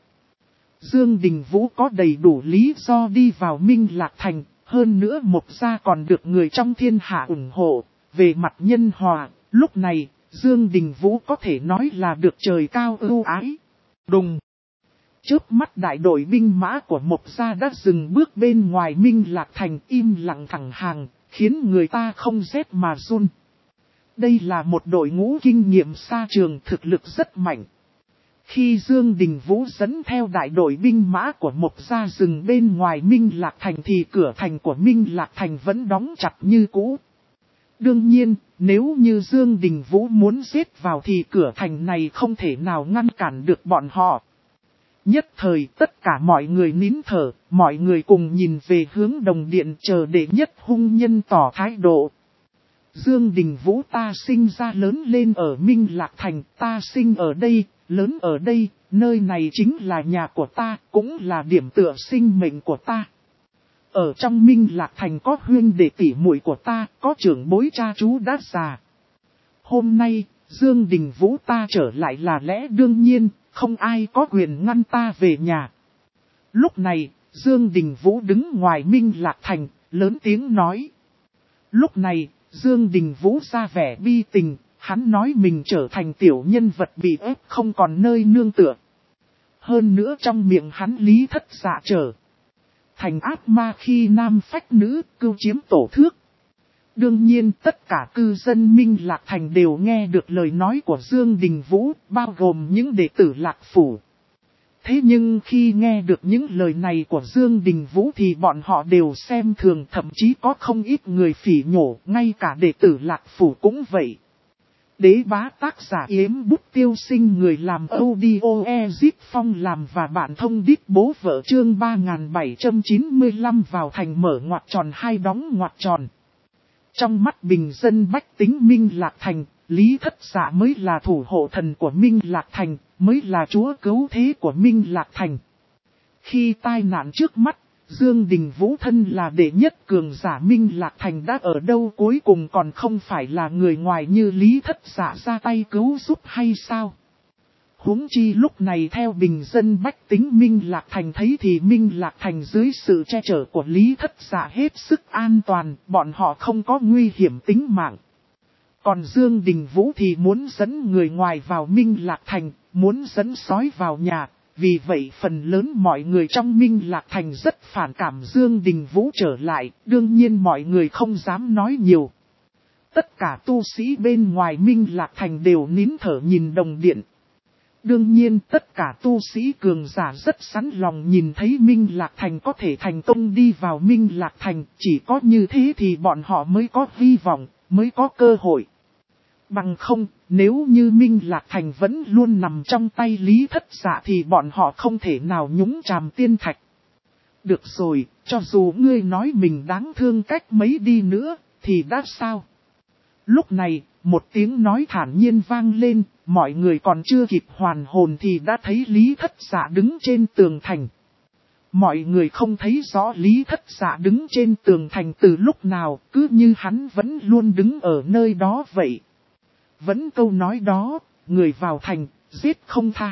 Dương Đình Vũ có đầy đủ lý do đi vào Minh Lạc Thành, hơn nữa Mộc Gia còn được người trong thiên hạ ủng hộ. Về mặt nhân hòa, lúc này, Dương Đình Vũ có thể nói là được trời cao ưu ái. Đùng! Chớp mắt đại đội binh mã của Mộc Gia đã dừng bước bên ngoài Minh Lạc Thành im lặng thẳng hàng, khiến người ta không rét mà run. Đây là một đội ngũ kinh nghiệm xa trường thực lực rất mạnh. Khi Dương Đình Vũ dẫn theo đại đội binh mã của Mộc Gia dừng bên ngoài Minh Lạc Thành thì cửa thành của Minh Lạc Thành vẫn đóng chặt như cũ. Đương nhiên, nếu như Dương Đình Vũ muốn giết vào thì cửa thành này không thể nào ngăn cản được bọn họ. Nhất thời tất cả mọi người nín thở, mọi người cùng nhìn về hướng đồng điện chờ đệ nhất hung nhân tỏ thái độ. Dương Đình Vũ ta sinh ra lớn lên ở Minh Lạc Thành, ta sinh ở đây, lớn ở đây, nơi này chính là nhà của ta, cũng là điểm tựa sinh mệnh của ta. Ở trong Minh Lạc Thành có huynh đệ tỷ muội của ta, có trưởng bối cha chú đã già. Hôm nay, Dương Đình Vũ ta trở lại là lẽ đương nhiên, không ai có quyền ngăn ta về nhà. Lúc này, Dương Đình Vũ đứng ngoài Minh Lạc Thành, lớn tiếng nói. Lúc này, Dương Đình Vũ ra vẻ bi tình, hắn nói mình trở thành tiểu nhân vật bị ép không còn nơi nương tựa. Hơn nữa trong miệng hắn lý thất dạ trở thành ác ma khi nam phách nữ, cưu chiếm tổ thước. Đương nhiên tất cả cư dân Minh Lạc Thành đều nghe được lời nói của Dương Đình Vũ, bao gồm những đệ tử Lạc Phủ. Thế nhưng khi nghe được những lời này của Dương Đình Vũ thì bọn họ đều xem thường, thậm chí có không ít người phỉ nhổ, ngay cả đệ tử Lạc Phủ cũng vậy. Đế bá tác giả Yếm Bút Tiêu Sinh, người làm audio Ezip Phong làm và bạn thông đít bố vợ, chương 3795 vào thành mở ngoặc tròn hai đóng ngoặc tròn. Trong mắt bình dân bách tính Minh Lạc Thành, Lý Thất Dạ mới là thủ hộ thần của Minh Lạc Thành, mới là chúa cứu thế của Minh Lạc Thành. Khi tai nạn trước mắt, Dương Đình Vũ thân là đệ nhất cường giả Minh Lạc Thành đã ở đâu, cuối cùng còn không phải là người ngoài như Lý Thất Dạ ra tay cứu giúp hay sao? Huống chi lúc này theo bình dân bách tính Minh Lạc Thành thấy thì Minh Lạc Thành dưới sự che chở của Lý Thất Dạ hết sức an toàn, bọn họ không có nguy hiểm tính mạng. Còn Dương Đình Vũ thì muốn dẫn người ngoài vào Minh Lạc Thành, muốn dẫn sói vào nhà. Vì vậy phần lớn mọi người trong Minh Lạc Thành rất phản cảm Dương Đình Vũ trở lại, đương nhiên mọi người không dám nói nhiều. Tất cả tu sĩ bên ngoài Minh Lạc Thành đều nín thở nhìn đồng điện. Đương nhiên tất cả tu sĩ cường giả rất sẵn lòng nhìn thấy Minh Lạc Thành có thể thành công đi vào Minh Lạc Thành, chỉ có như thế thì bọn họ mới có hy vọng, mới có cơ hội. Bằng không, nếu như Minh Lạc Thành vẫn luôn nằm trong tay Lý Thất Dạ thì bọn họ không thể nào nhúng chàm tiên thạch. Được rồi, cho dù ngươi nói mình đáng thương cách mấy đi nữa, thì đã sao? Lúc này, một tiếng nói thản nhiên vang lên, mọi người còn chưa kịp hoàn hồn thì đã thấy Lý Thất Dạ đứng trên tường thành. Mọi người không thấy rõ Lý Thất Dạ đứng trên tường thành từ lúc nào, cứ như hắn vẫn luôn đứng ở nơi đó vậy. Vẫn câu nói đó, người vào thành, giết không tha.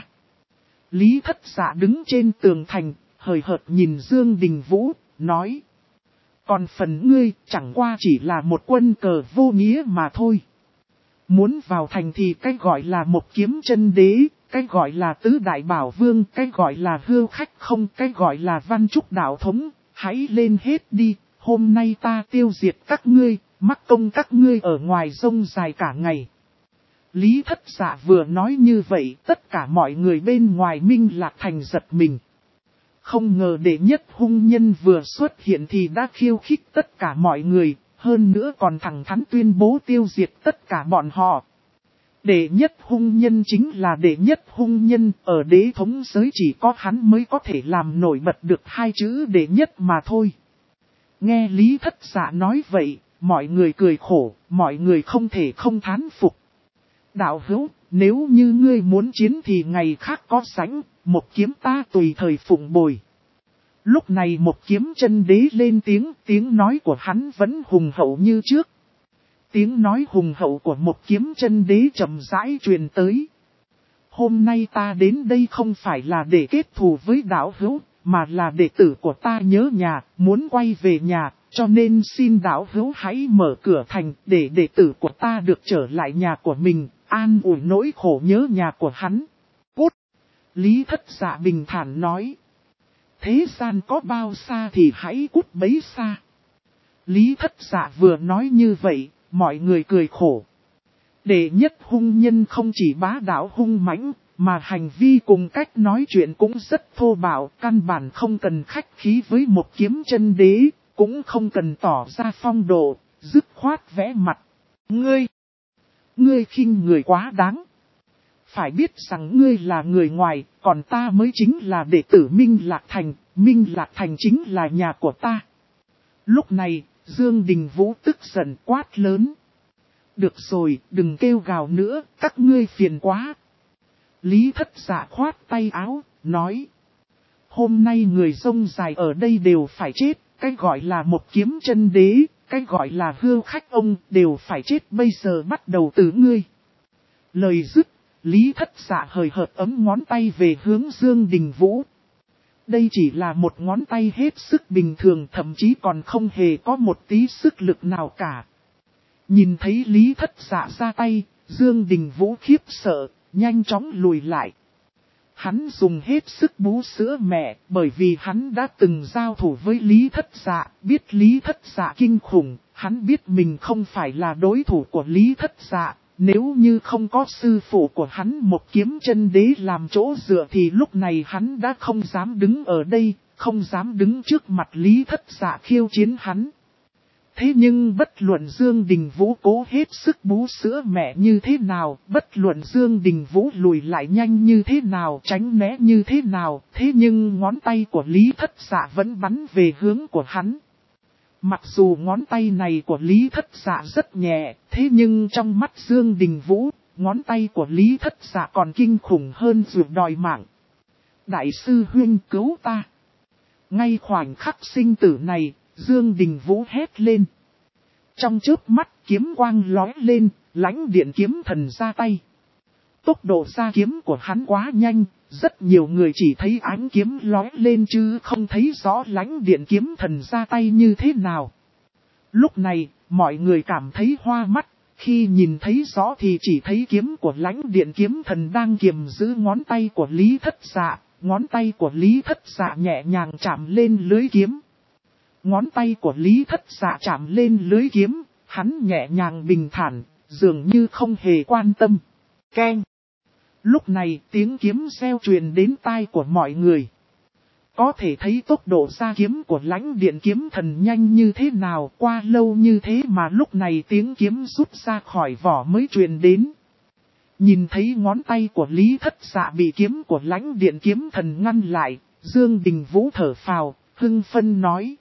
Lý Thất Dạ đứng trên tường thành, hời hợt nhìn Dương Đình Vũ, nói. Còn phần ngươi, chẳng qua chỉ là một quân cờ vô nghĩa mà thôi. Muốn vào thành thì cách gọi là một kiếm chân đế, cách gọi là tứ đại bảo vương, cách gọi là hưu khách không, cách gọi là văn trúc đạo thống, hãy lên hết đi, hôm nay ta tiêu diệt các ngươi, mắc công các ngươi ở ngoài rông dài cả ngày. Lý Thất Dạ vừa nói như vậy, tất cả mọi người bên ngoài Minh Lạc Thành giật mình. Không ngờ đệ nhất hung nhân vừa xuất hiện thì đã khiêu khích tất cả mọi người, hơn nữa còn thẳng thắn tuyên bố tiêu diệt tất cả bọn họ. Đệ nhất hung nhân chính là đệ nhất hung nhân, ở đế thống giới chỉ có hắn mới có thể làm nổi bật được hai chữ đệ nhất mà thôi. Nghe Lý Thất Dạ nói vậy, mọi người cười khổ, mọi người không thể không thán phục. Đạo hữu, nếu như ngươi muốn chiến thì ngày khác có sẵn, một kiếm ta tùy thời phụng bồi. Lúc này một kiếm chân đế lên tiếng nói của hắn vẫn hùng hậu như trước. Tiếng nói hùng hậu của một kiếm chân đế chậm rãi truyền tới. Hôm nay ta đến đây không phải là để kết thù với đạo hữu, mà là đệ tử của ta nhớ nhà, muốn quay về nhà, cho nên xin đạo hữu hãy mở cửa thành để đệ tử của ta được trở lại nhà của mình, an ủi nỗi khổ nhớ nhà của hắn. Cút! Lý Thất Dạ bình thản nói. Thế gian có bao xa thì hãy cút bấy xa. Lý Thất Dạ vừa nói như vậy, mọi người cười khổ. Đệ nhất hung nhân không chỉ bá đạo hung mãnh, mà hành vi cùng cách nói chuyện cũng rất thô bạo, căn bản không cần khách khí với một kiếm chân đế, cũng không cần tỏ ra phong độ, dứt khoát vẽ mặt. Ngươi khinh người quá đáng. Phải biết rằng ngươi là người ngoài, còn ta mới chính là đệ tử Minh Lạc Thành chính là nhà của ta. Lúc này, Dương Đình Vũ tức giận quát lớn. Được rồi, đừng kêu gào nữa, các ngươi phiền quá. Lý Thất Dạ khoát tay áo, nói. Hôm nay người rông dài ở đây đều phải chết, cái gọi là một kiếm chân đế, cái gọi là hưu khách ông đều phải chết bây giờ bắt đầu từ ngươi. Lời dứt, Lý Thất Dạ hời hợt ấm ngón tay về hướng Dương Đình Vũ. Đây chỉ là một ngón tay hết sức bình thường, thậm chí còn không hề có một tí sức lực nào cả. Nhìn thấy Lý Thất Dạ ra tay, Dương Đình Vũ khiếp sợ, nhanh chóng lùi lại. Hắn dùng hết sức bú sữa mẹ, bởi vì hắn đã từng giao thủ với Lý Thất Dạ, biết Lý Thất Dạ kinh khủng, hắn biết mình không phải là đối thủ của Lý Thất Dạ. Nếu như không có sư phụ của hắn một kiếm chân đế làm chỗ dựa thì lúc này hắn đã không dám đứng ở đây, không dám đứng trước mặt Lý Thất Dạ khiêu chiến hắn. Thế nhưng bất luận Dương Đình Vũ cố hết sức bú sữa mẹ như thế nào, bất luận Dương Đình Vũ lùi lại nhanh như thế nào, tránh né như thế nào, thế nhưng ngón tay của Lý Thất Dạ vẫn bắn về hướng của hắn. Mặc dù ngón tay này của Lý Thất Dạ rất nhẹ, thế nhưng trong mắt Dương Đình Vũ, ngón tay của Lý Thất Dạ còn kinh khủng hơn dù đòi mạng. Đại sư huynh cứu ta. Ngay khoảnh khắc sinh tử này, Dương Đình Vũ hét lên. Trong chớp mắt kiếm quang lóe lên, lãnh điện kiếm thần ra tay. Tốc độ ra kiếm của hắn quá nhanh, rất nhiều người chỉ thấy ánh kiếm lóe lên chứ không thấy rõ lãnh điện kiếm thần ra tay như thế nào. Lúc này, mọi người cảm thấy hoa mắt, khi nhìn thấy rõ thì chỉ thấy kiếm của lãnh điện kiếm thần đang kiềm giữ ngón tay của Lý Thất Dạ, ngón tay của Lý Thất Dạ nhẹ nhàng chạm lên lưới kiếm. Ngón tay của Lý Thất Dạ chạm lên lưới kiếm, hắn nhẹ nhàng bình thản, dường như không hề quan tâm. Keng! Lúc này tiếng kiếm reo truyền đến tai của mọi người. Có thể thấy tốc độ ra kiếm của lãnh điện kiếm thần nhanh như thế nào, qua lâu như thế mà lúc này tiếng kiếm rút ra khỏi vỏ mới truyền đến. Nhìn thấy ngón tay của Lý Thất Dạ bị kiếm của lãnh điện kiếm thần ngăn lại, Dương Đình Vũ thở phào, hưng phấn nói.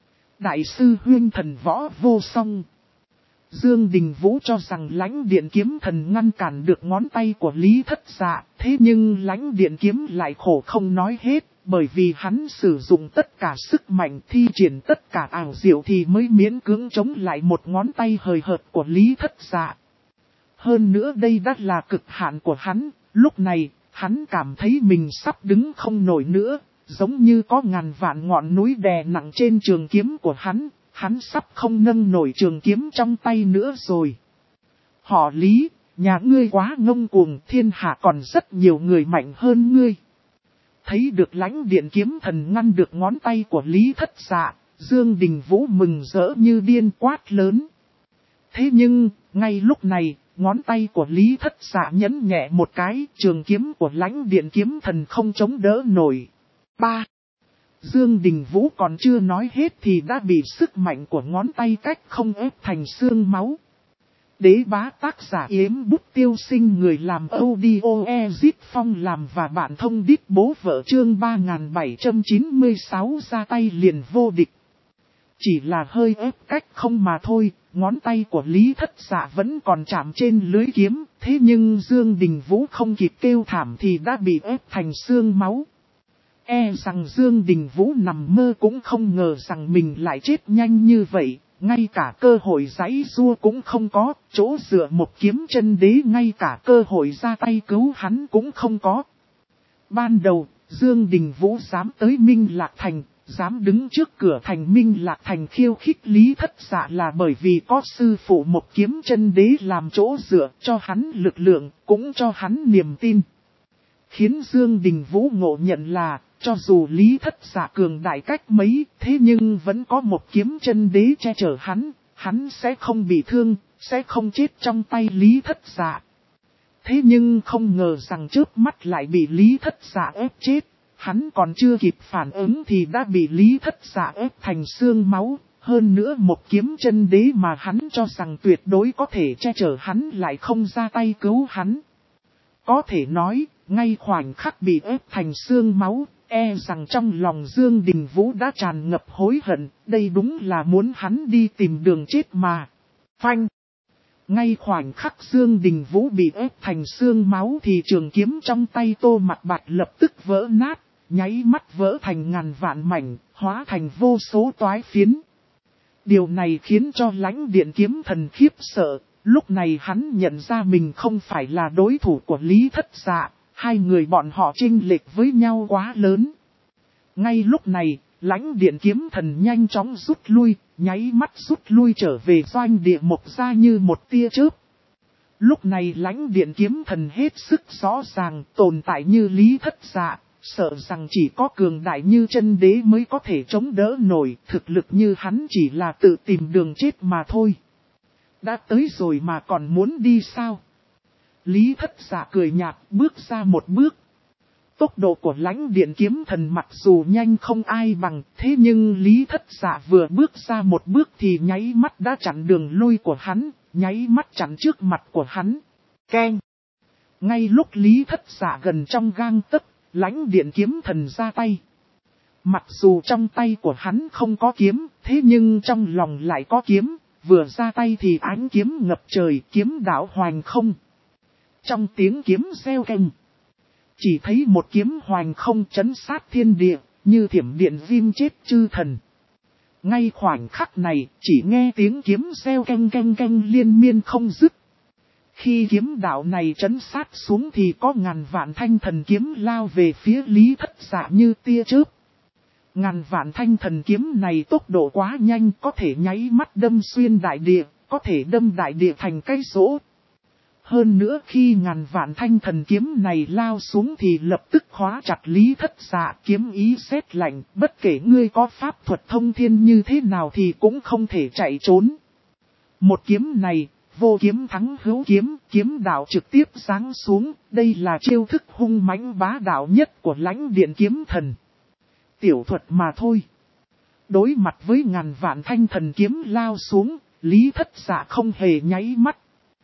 Đại sư huynh thần võ vô song. Dương Đình Vũ cho rằng lãnh điện kiếm thần ngăn cản được ngón tay của Lý Thất Dạ, thế nhưng lãnh điện kiếm lại khổ không nói hết, bởi vì hắn sử dụng tất cả sức mạnh thi triển tất cả ảo diệu thì mới miễn cưỡng chống lại một ngón tay hời hợt của Lý Thất Dạ. Hơn nữa đây đã là cực hạn của hắn, lúc này, hắn cảm thấy mình sắp đứng không nổi nữa, giống như có ngàn vạn ngọn núi đè nặng trên trường kiếm của hắn. Hắn sắp không nâng nổi trường kiếm trong tay nữa rồi. Họ Lý, nhà ngươi quá ngông cuồng, thiên hạ còn rất nhiều người mạnh hơn ngươi. Thấy được lãnh điện kiếm thần ngăn được ngón tay của Lý Thất Dạ, Dương Đình Vũ mừng rỡ như điên quát lớn. Thế nhưng, ngay lúc này, ngón tay của Lý Thất Dạ nhấn nhẹ một cái, trường kiếm của lãnh điện kiếm thần không chống đỡ nổi. 3. Dương Đình Vũ còn chưa nói hết thì đã bị sức mạnh của ngón tay cách không ép thành xương máu. Đế bá tác giả Yếm Bút Tiêu Sinh, người làm audio Ezip Phong làm và bạn thông đít bố vợ chương 3796 ra tay liền vô địch. Chỉ là hơi ép cách không mà thôi, ngón tay của Lý Thất Dạ vẫn còn chạm trên lưới kiếm, thế nhưng Dương Đình Vũ không kịp kêu thảm thì đã bị ép thành xương máu. Rằng Dương Đình Vũ nằm mơ cũng không ngờ rằng mình lại chết nhanh như vậy, ngay cả cơ hội giãy giụa cũng không có, chỗ dựa một kiếm chân đế ngay cả cơ hội ra tay cứu hắn cũng không có. Ban đầu, Dương Đình Vũ dám tới Minh Lạc Thành, dám đứng trước cửa thành Minh Lạc Thành khiêu khích Lý Thất Dạ là bởi vì có sư phụ một kiếm chân đế làm chỗ dựa cho hắn lực lượng, cũng cho hắn niềm tin. Khiến Dương Đình Vũ ngộ nhận là, cho dù Lý Thất Dạ cường đại cách mấy, thế nhưng vẫn có một kiếm chân đế che chở hắn sẽ không bị thương, sẽ không chết trong tay Lý Thất Dạ. Thế nhưng không ngờ rằng chớp mắt lại bị Lý Thất Dạ ép chết, hắn còn chưa kịp phản ứng thì đã bị Lý Thất Dạ ép thành xương máu, hơn nữa một kiếm chân đế mà hắn cho rằng tuyệt đối có thể che chở hắn lại không ra tay cứu hắn. Có thể nói, ngay khoảnh khắc bị ép thành xương máu, rằng trong lòng Dương Đình Vũ đã tràn ngập hối hận, đây đúng là muốn hắn đi tìm đường chết mà. Phanh! Ngay khoảnh khắc Dương Đình Vũ bị ép thành xương máu thì trường kiếm trong tay Tô Mặc Bạch lập tức vỡ nát, nháy mắt vỡ thành ngàn vạn mảnh, hóa thành vô số toái phiến. Điều này khiến cho Lãnh Điện Kiếm Thần khiếp sợ, lúc này hắn nhận ra mình không phải là đối thủ của Lý Thất Dạ, hai người bọn họ chênh lệch với nhau quá lớn. Ngay lúc này, Lãnh Điện Kiếm Thần nhanh chóng rút lui, nháy mắt rút lui trở về doanh địa mộc ra như một tia chớp. Lúc này Lãnh Điện Kiếm Thần hết sức rõ ràng tồn tại như Lý Thất Dạ, sợ rằng chỉ có cường đại như chân đế mới có thể chống đỡ nổi, thực lực như hắn chỉ là tự tìm đường chết mà thôi. Đã tới rồi mà còn muốn đi sao? Lý Thất Dạ cười nhạt bước ra một bước. Tốc độ của Lãnh Điện Kiếm Thần mặc dù nhanh không ai bằng, thế nhưng Lý Thất Dạ vừa bước ra một bước thì nháy mắt đã chặn đường lui của hắn, nháy mắt chặn trước mặt của hắn. Keng! Ngay lúc Lý Thất Dạ gần trong gang tấc, Lãnh Điện Kiếm Thần ra tay. Mặc dù trong tay của hắn không có kiếm, thế nhưng trong lòng lại có kiếm, vừa ra tay thì ánh kiếm ngập trời, kiếm đạo hoành không. Trong tiếng kiếm reo keng, chỉ thấy một kiếm hoành không chấn sát thiên địa, như thiểm điện viêm chết chư thần. Ngay khoảnh khắc này, chỉ nghe tiếng kiếm reo keng keng keng liên miên không dứt. Khi kiếm đạo này chấn sát xuống thì có ngàn vạn thanh thần kiếm lao về phía Lý Thất Dạ như tia chớp. Ngàn vạn thanh thần kiếm này tốc độ quá nhanh, có thể nháy mắt đâm xuyên đại địa, có thể đâm đại địa thành cái rỗ. Hơn nữa khi ngàn vạn thanh thần kiếm này lao xuống thì lập tức khóa chặt Lý Thất Dạ, kiếm ý sét lạnh, bất kể ngươi có pháp thuật thông thiên như thế nào thì cũng không thể chạy trốn. Một kiếm này, vô kiếm thắng hữu kiếm, kiếm đạo trực tiếp giáng xuống, đây là chiêu thức hung mãnh bá đạo nhất của Lãnh Điện Kiếm Thần. Tiểu thuật mà thôi. Đối mặt với ngàn vạn thanh thần kiếm lao xuống, Lý Thất Dạ không hề nháy mắt.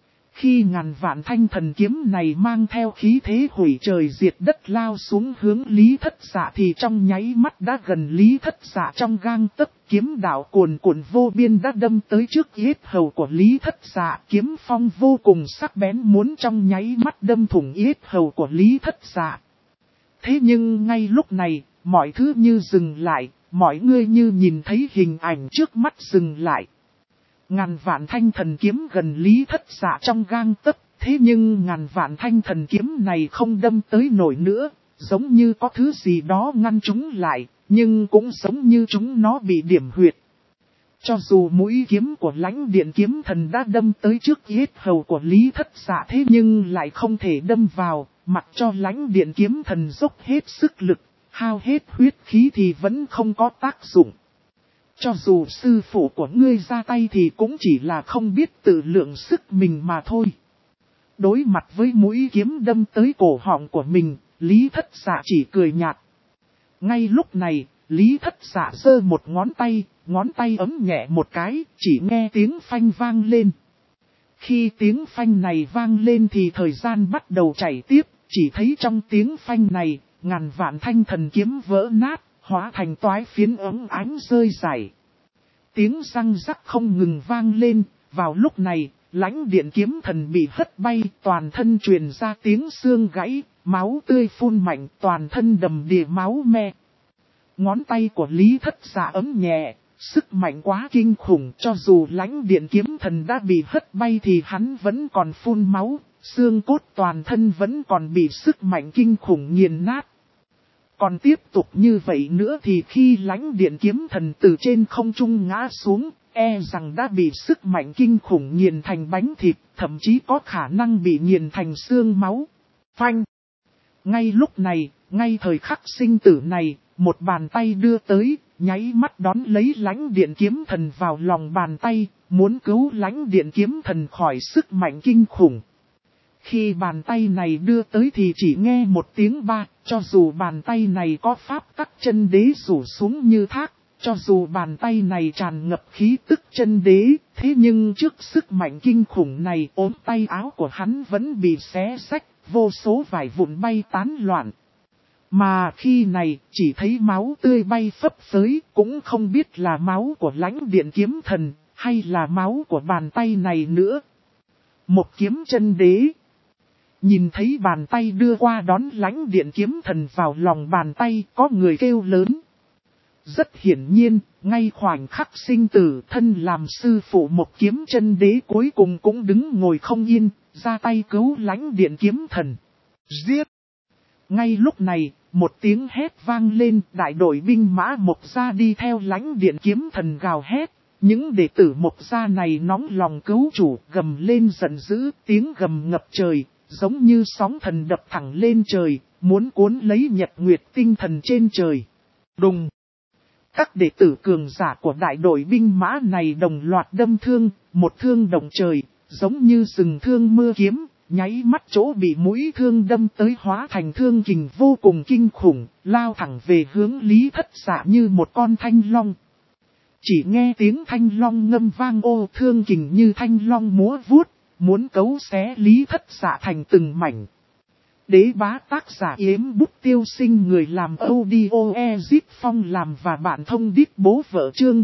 Khi ngàn vạn thanh thần kiếm này mang theo khí thế hủy trời diệt đất lao xuống hướng Lý Thất Dạ thì trong nháy mắt đã gần Lý Thất Dạ trong gang tấc, kiếm đạo cuồn cuộn vô biên đã đâm tới trước yết hầu của Lý Thất Dạ, kiếm phong vô cùng sắc bén muốn trong nháy mắt đâm thủng yết hầu của Lý Thất Dạ. Thế nhưng ngay lúc này, mọi thứ như dừng lại, mọi người như nhìn thấy hình ảnh trước mắt dừng lại. Ngàn vạn thanh thần kiếm gần Lý Thất Dạ trong gang tấc, thế nhưng ngàn vạn thanh thần kiếm này không đâm tới nổi nữa, giống như có thứ gì đó ngăn chúng lại, nhưng cũng giống như chúng nó bị điểm huyệt. Cho dù mũi kiếm của Lãnh Điện Kiếm Thần đã đâm tới trước yết hầu của Lý Thất Dạ thế nhưng lại không thể đâm vào, mặc cho Lãnh Điện Kiếm Thần dốc hết sức lực, hao hết huyết khí thì vẫn không có tác dụng. Cho dù sư phụ của ngươi ra tay thì cũng chỉ là không biết tự lượng sức mình mà thôi. Đối mặt với mũi kiếm đâm tới cổ họng của mình, Lý Thất Dạ chỉ cười nhạt. Ngay lúc này, Lý Thất Dạ giơ một ngón tay ấm nhẹ một cái, chỉ nghe tiếng phanh vang lên. Khi tiếng phanh này vang lên thì thời gian bắt đầu chảy tiếp, chỉ thấy trong tiếng phanh này, ngàn vạn thanh thần kiếm vỡ nát, hóa thành toái phiến ống ánh rơi rải. Tiếng răng rắc không ngừng vang lên, vào lúc này, Lãnh Điện Kiếm Thần bị hất bay, toàn thân truyền ra tiếng xương gãy, máu tươi phun mạnh, toàn thân đầm đìa máu me. Ngón tay của Lý Thất Dạ ấm nhẹ, sức mạnh quá kinh khủng, cho dù Lãnh Điện Kiếm Thần đã bị hất bay thì hắn vẫn còn phun máu, xương cốt toàn thân vẫn còn bị sức mạnh kinh khủng nghiền nát. Còn tiếp tục như vậy nữa thì khi Lãnh Điện Kiếm Thần từ trên không trung ngã xuống, e rằng đã bị sức mạnh kinh khủng nghiền thành bánh thịt, thậm chí có khả năng bị nghiền thành xương máu. Phanh! Ngay lúc này, ngay thời khắc sinh tử này, một bàn tay đưa tới, nháy mắt đón lấy Lãnh Điện Kiếm Thần vào lòng bàn tay, muốn cứu Lãnh Điện Kiếm Thần khỏi sức mạnh kinh khủng. Khi bàn tay này đưa tới thì chỉ nghe một tiếng ba, cho dù bàn tay này có pháp tắc chân đế rủ xuống như thác, cho dù bàn tay này tràn ngập khí tức chân đế, thế nhưng trước sức mạnh kinh khủng này ốm tay áo của hắn vẫn bị xé rách, vô số vải vụn bay tán loạn. Mà khi này chỉ thấy máu tươi bay phấp phới, cũng không biết là máu của Lãnh Điện Kiếm Thần, hay là máu của bàn tay này nữa. Một kiếm chân đế. Nhìn thấy bàn tay đưa qua đón Lãnh Điện Kiếm Thần vào lòng bàn tay, có người kêu lớn. Rất hiển nhiên, ngay khoảnh khắc sinh tử, thân làm sư phụ một kiếm chân đế cuối cùng cũng đứng ngồi không yên, ra tay cứu Lãnh Điện Kiếm Thần. Giết! Ngay lúc này, một tiếng hét vang lên, đại đội binh mã Mộc Gia đi theo Lãnh Điện Kiếm Thần gào hét. Những đệ tử Mộc Gia này nóng lòng cứu chủ, gầm lên giận dữ, tiếng gầm ngập trời, giống như sóng thần đập thẳng lên trời, muốn cuốn lấy nhật nguyệt tinh thần trên trời. Đùng! Các đệ tử cường giả của đại đội binh mã này đồng loạt đâm thương, một thương động trời, giống như rừng thương mưa kiếm, nháy mắt chỗ bị mũi thương đâm tới hóa thành thương kình vô cùng kinh khủng, lao thẳng về hướng Lý Thất Dạ như một con thanh long. Chỉ nghe tiếng thanh long ngâm vang, ô thương kình như thanh long múa vuốt, muốn cấu xé Lý Thất Dạ thành từng mảnh. Đế bá tác giả Yếm Bút Tiêu Sinh, người làm audio Ezip Phong làm và bạn thông đít bố vợ, chương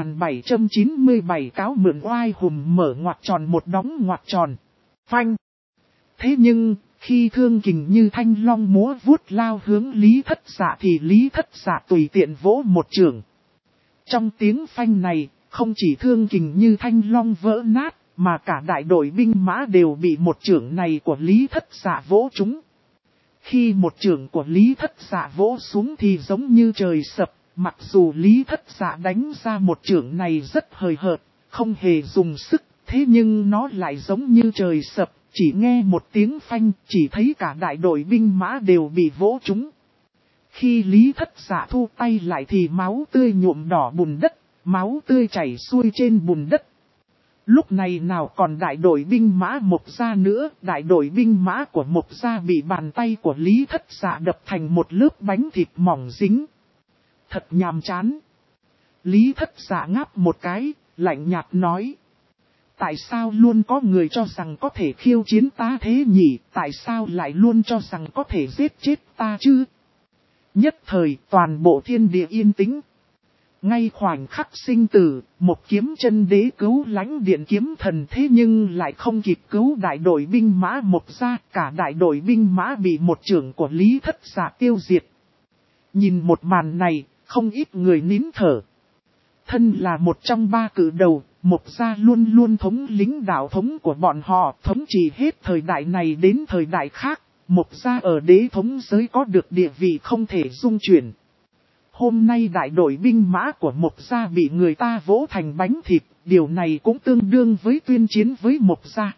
3797 cáo mượn oai hùm mở ngoặc tròn một đóng ngoặc tròn. Phanh. Thế nhưng, khi thương kình như thanh long múa vuốt lao hướng Lý Thất Dạ thì Lý Thất Dạ tùy tiện vỗ một chưởng. Trong tiếng phanh này, không chỉ thương kình như thanh long vỡ nát, mà cả đại đội binh mã đều bị một chưởng này của Lý Thất Dạ vỗ trúng. Khi một chưởng của Lý Thất Dạ vỗ xuống thì giống như trời sập, mặc dù Lý Thất Dạ đánh ra một chưởng này rất hời hợt, không hề dùng sức, thế nhưng nó lại giống như trời sập, chỉ nghe một tiếng phanh, chỉ thấy cả đại đội binh mã đều bị vỗ trúng. Khi Lý Thất Dạ thu tay lại thì máu tươi nhuộm đỏ bùn đất, máu tươi chảy xuôi trên bùn đất. Lúc này nào còn đại đội binh mã Mộc Gia nữa, đại đội binh mã của Mộc Gia bị bàn tay của Lý Thất Dạ đập thành một lớp bánh thịt mỏng dính. Thật nhàm chán. Lý Thất Dạ ngáp một cái, lạnh nhạt nói. Tại sao luôn có người cho rằng có thể khiêu chiến ta thế nhỉ, tại sao lại luôn cho rằng có thể giết chết ta chứ? Nhất thời toàn bộ thiên địa yên tĩnh. Ngay khoảnh khắc sinh tử, một kiếm chân đế cứu Lãnh Điện Kiếm Thần, thế nhưng lại không kịp cứu đại đội binh mã Mộc Gia, cả đại đội binh mã bị một chưởng của Lý Thất Dạ tiêu diệt. Nhìn một màn này, không ít người nín thở. Thân là một trong ba cử đầu, Mộc Gia luôn luôn thống lĩnh đạo thống của bọn họ, thống trị hết thời đại này đến thời đại khác. Mộc Gia ở đế thống giới có được địa vị không thể dung chuyển. Hôm nay đại đội binh mã của Mộc Gia bị người ta vỗ thành bánh thịt, điều này cũng tương đương với tuyên chiến với Mộc Gia.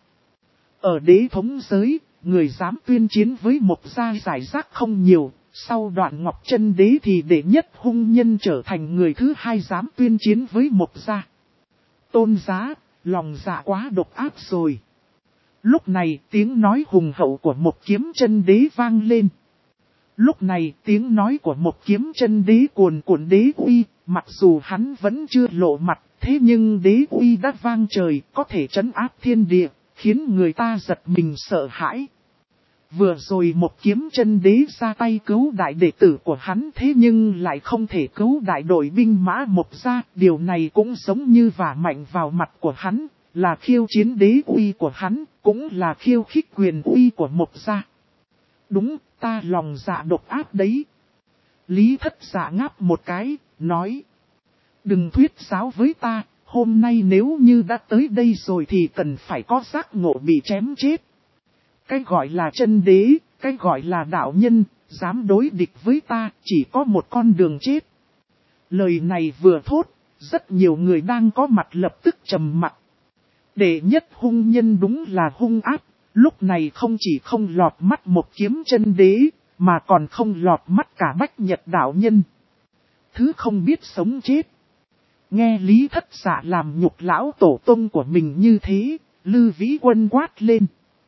Ở đế thống giới, người dám tuyên chiến với Mộc Gia giải rác không nhiều, sau Đoạn Ngọc Chân Đế thì đệ nhất hung nhân trở thành người thứ hai dám tuyên chiến với Mộc Gia. Tôn Giá, lòng dạ quá độc ác rồi. Lúc này tiếng nói hùng hậu của một kiếm chân đế vang lên. Lúc này tiếng nói của một kiếm chân đế cuồn cuộn đế uy, mặc dù hắn vẫn chưa lộ mặt, thế nhưng đế uy đã vang trời, có thể trấn áp thiên địa, khiến người ta giật mình sợ hãi. Vừa rồi một kiếm chân đế ra tay cứu đại đệ tử của hắn, thế nhưng lại không thể cứu đại đội binh mã Mộc Gia, điều này cũng giống như vả mạnh vào mặt của hắn, là khiêu chiến đế uy của hắn, cũng là khiêu khích quyền uy của Mộc Gia. Đúng, ta lòng dạ độc ác đấy. Lý Thất Dạ ngáp một cái, nói. Đừng thuyết giáo với ta, hôm nay nếu như đã tới đây rồi thì cần phải có giác ngộ bị chém chết. Cái gọi là chân đế, cái gọi là đạo nhân, dám đối địch với ta, chỉ có một con đường chết. Lời này vừa thốt, rất nhiều người đang có mặt lập tức trầm mặc. Đệ nhất hung nhân đúng là hung ác, lúc này không chỉ không lọt mắt một kiếm chân đế, mà còn không lọt mắt cả Bách Nhật đạo nhân. Thứ không biết sống chết. Nghe Lý Thất Dạ làm nhục lão tổ tông của mình như thế, Lư Vĩ Quân quát lên.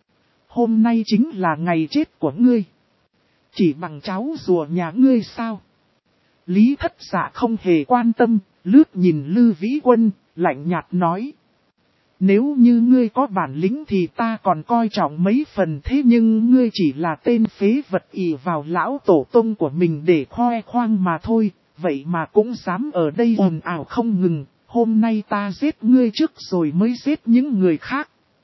Hôm nay chính là ngày chết của ngươi. Chỉ bằng cháu rùa nhà ngươi sao? Lý Thất Dạ không hề quan tâm, lướt nhìn Lư Vĩ Quân, lạnh nhạt nói. Nếu như ngươi có bản lĩnh thì ta còn coi trọng mấy phần, thế nhưng ngươi chỉ là tên phế vật ỷ vào lão tổ tông của mình để khoe khoang mà thôi, vậy mà cũng dám ở đây ồn ào không ngừng, hôm nay ta giết ngươi trước rồi mới giết những người khác.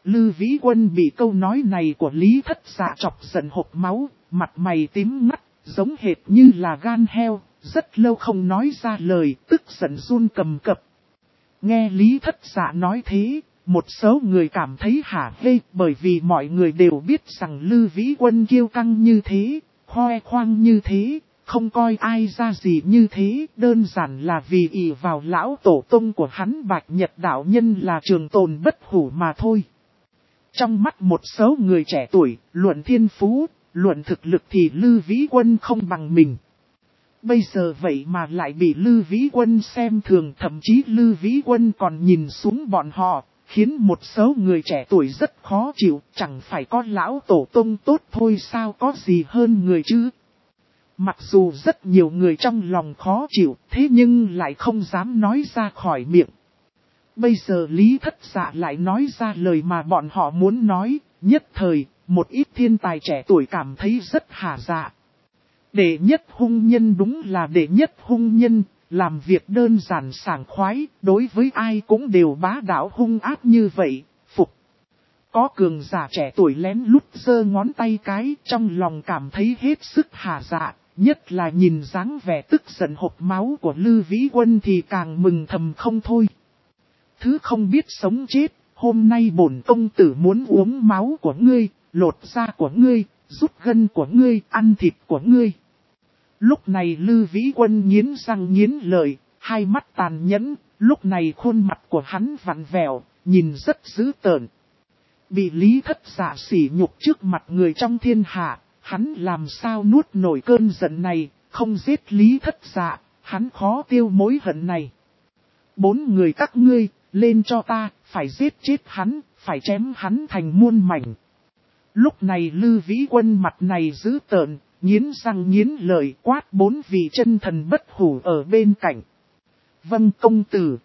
Lư Vĩ Quân bị câu nói này của Lý Thất Dạ chọc giận hộc máu, mặt mày tím ngắt, giống hệt như là gan heo, rất lâu không nói ra lời, tức giận run cầm cập. Nghe Lý Thất Dạ nói thế, một số người cảm thấy hả hê, bởi vì mọi người đều biết rằng Lư Vĩ Quân kiêu căng như thế, khoe khoang như thế, không coi ai ra gì như thế, đơn giản là vì ỷ vào lão tổ tông của hắn Bạch Nhật đạo nhân là trường tồn bất hủ mà thôi. Trong mắt một số người trẻ tuổi, luận thiên phú, luận thực lực thì Lư Vĩ Quân không bằng mình. Bây giờ vậy mà lại bị Lư Vĩ Quân xem thường, thậm chí Lư Vĩ Quân còn nhìn xuống bọn họ, khiến một số người trẻ tuổi rất khó chịu, chẳng phải có lão tổ tông tốt thôi sao có gì hơn người chứ. Mặc dù rất nhiều người trong lòng khó chịu, thế nhưng lại không dám nói ra khỏi miệng. Bây giờ Lý Thất Dạ lại nói ra lời mà bọn họ muốn nói, nhất thời, một ít thiên tài trẻ tuổi cảm thấy rất hả dạ. Đệ nhất hung nhân đúng là đệ nhất hung nhân, làm việc đơn giản sảng khoái, đối với ai cũng đều bá đạo hung ác như vậy, phục. Có cường giả trẻ tuổi lén lút giơ ngón tay cái, trong lòng cảm thấy hết sức hả dạ, nhất là nhìn dáng vẻ tức giận hộc máu của Lư Vĩ Quân thì càng mừng thầm không thôi. Thứ không biết sống chết, hôm nay bổn công tử muốn uống máu của ngươi, lột da của ngươi, rút gân của ngươi, ăn thịt của ngươi. Lúc này Lư Vĩ Quân nghiến răng nghiến lợi, hai mắt tàn nhẫn, lúc này khuôn mặt của hắn vặn vẹo, nhìn rất dữ tợn. Bị Lý Thất Dạ sỉ nhục trước mặt người trong thiên hạ, hắn làm sao nuốt nổi cơn giận này, không giết Lý Thất Dạ, hắn khó tiêu mối hận này. 4 người các ngươi, lên cho ta, phải giết chết hắn, phải chém hắn thành muôn mảnh. Lúc này Lư Vĩ Quân mặt này dữ tợn, nghiến răng nghiến lợi quát 4 vị chân thần bất hủ ở bên cạnh. Vâng công tử.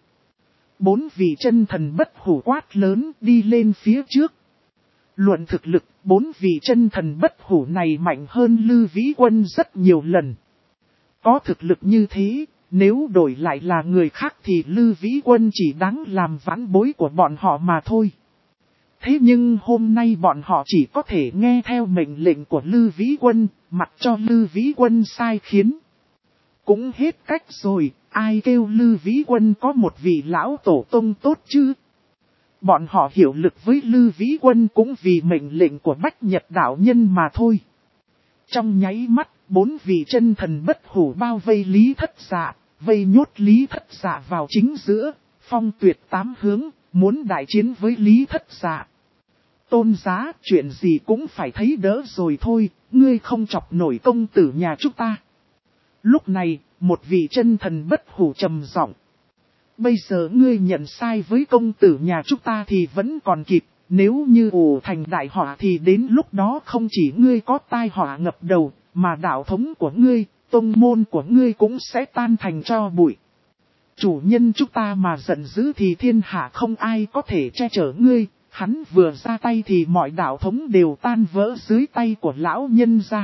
4 vị chân thần bất hủ quát lớn đi lên phía trước. Luận thực lực, 4 vị chân thần bất hủ này mạnh hơn Lư Vĩ Quân rất nhiều lần. Có thực lực như thế, nếu đổi lại là người khác thì Lư Vĩ Quân chỉ đáng làm vãn bối của bọn họ mà thôi. Thế nhưng hôm nay bọn họ chỉ có thể nghe theo mệnh lệnh của Lư Vĩ Quân, mặc cho Lư Vĩ Quân sai khiến. Cũng hết cách rồi, ai kêu Lư Vĩ Quân có một vị lão tổ tông tốt chứ. Bọn họ hiểu lực với Lư Vĩ Quân cũng vì mệnh lệnh của Bách Nhật đạo nhân mà thôi. Trong nháy mắt, 4 vị chân thần bất hủ bao vây Lý Thất Dạ, vây nhốt Lý Thất Dạ vào chính giữa, phong tuyệt 8 hướng, muốn đại chiến với Lý Thất Dạ. Tôn giá, chuyện gì cũng phải thấy đỡ rồi thôi, ngươi không chọc nổi công tử nhà chúng ta. Lúc này, một vị chân thần bất hủ trầm giọng. Bây giờ ngươi nhận sai với công tử nhà chúng ta thì vẫn còn kịp, nếu như ủ thành đại họa thì đến lúc đó không chỉ ngươi có tai họa ngập đầu, mà đạo thống của ngươi, tông môn của ngươi cũng sẽ tan thành tro bụi. Chủ nhân chúng ta mà giận dữ thì thiên hạ không ai có thể che chở ngươi, hắn vừa ra tay thì mọi đạo thống đều tan vỡ dưới tay của lão nhân ra.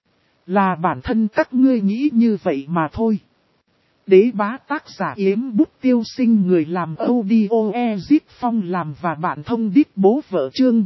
Là bản thân các ngươi nghĩ như vậy mà thôi. Đế bá tác giả Yếm Bút Tiêu Sinh, người làm audio Ezip Phong làm và bạn thông đít bố vợ chương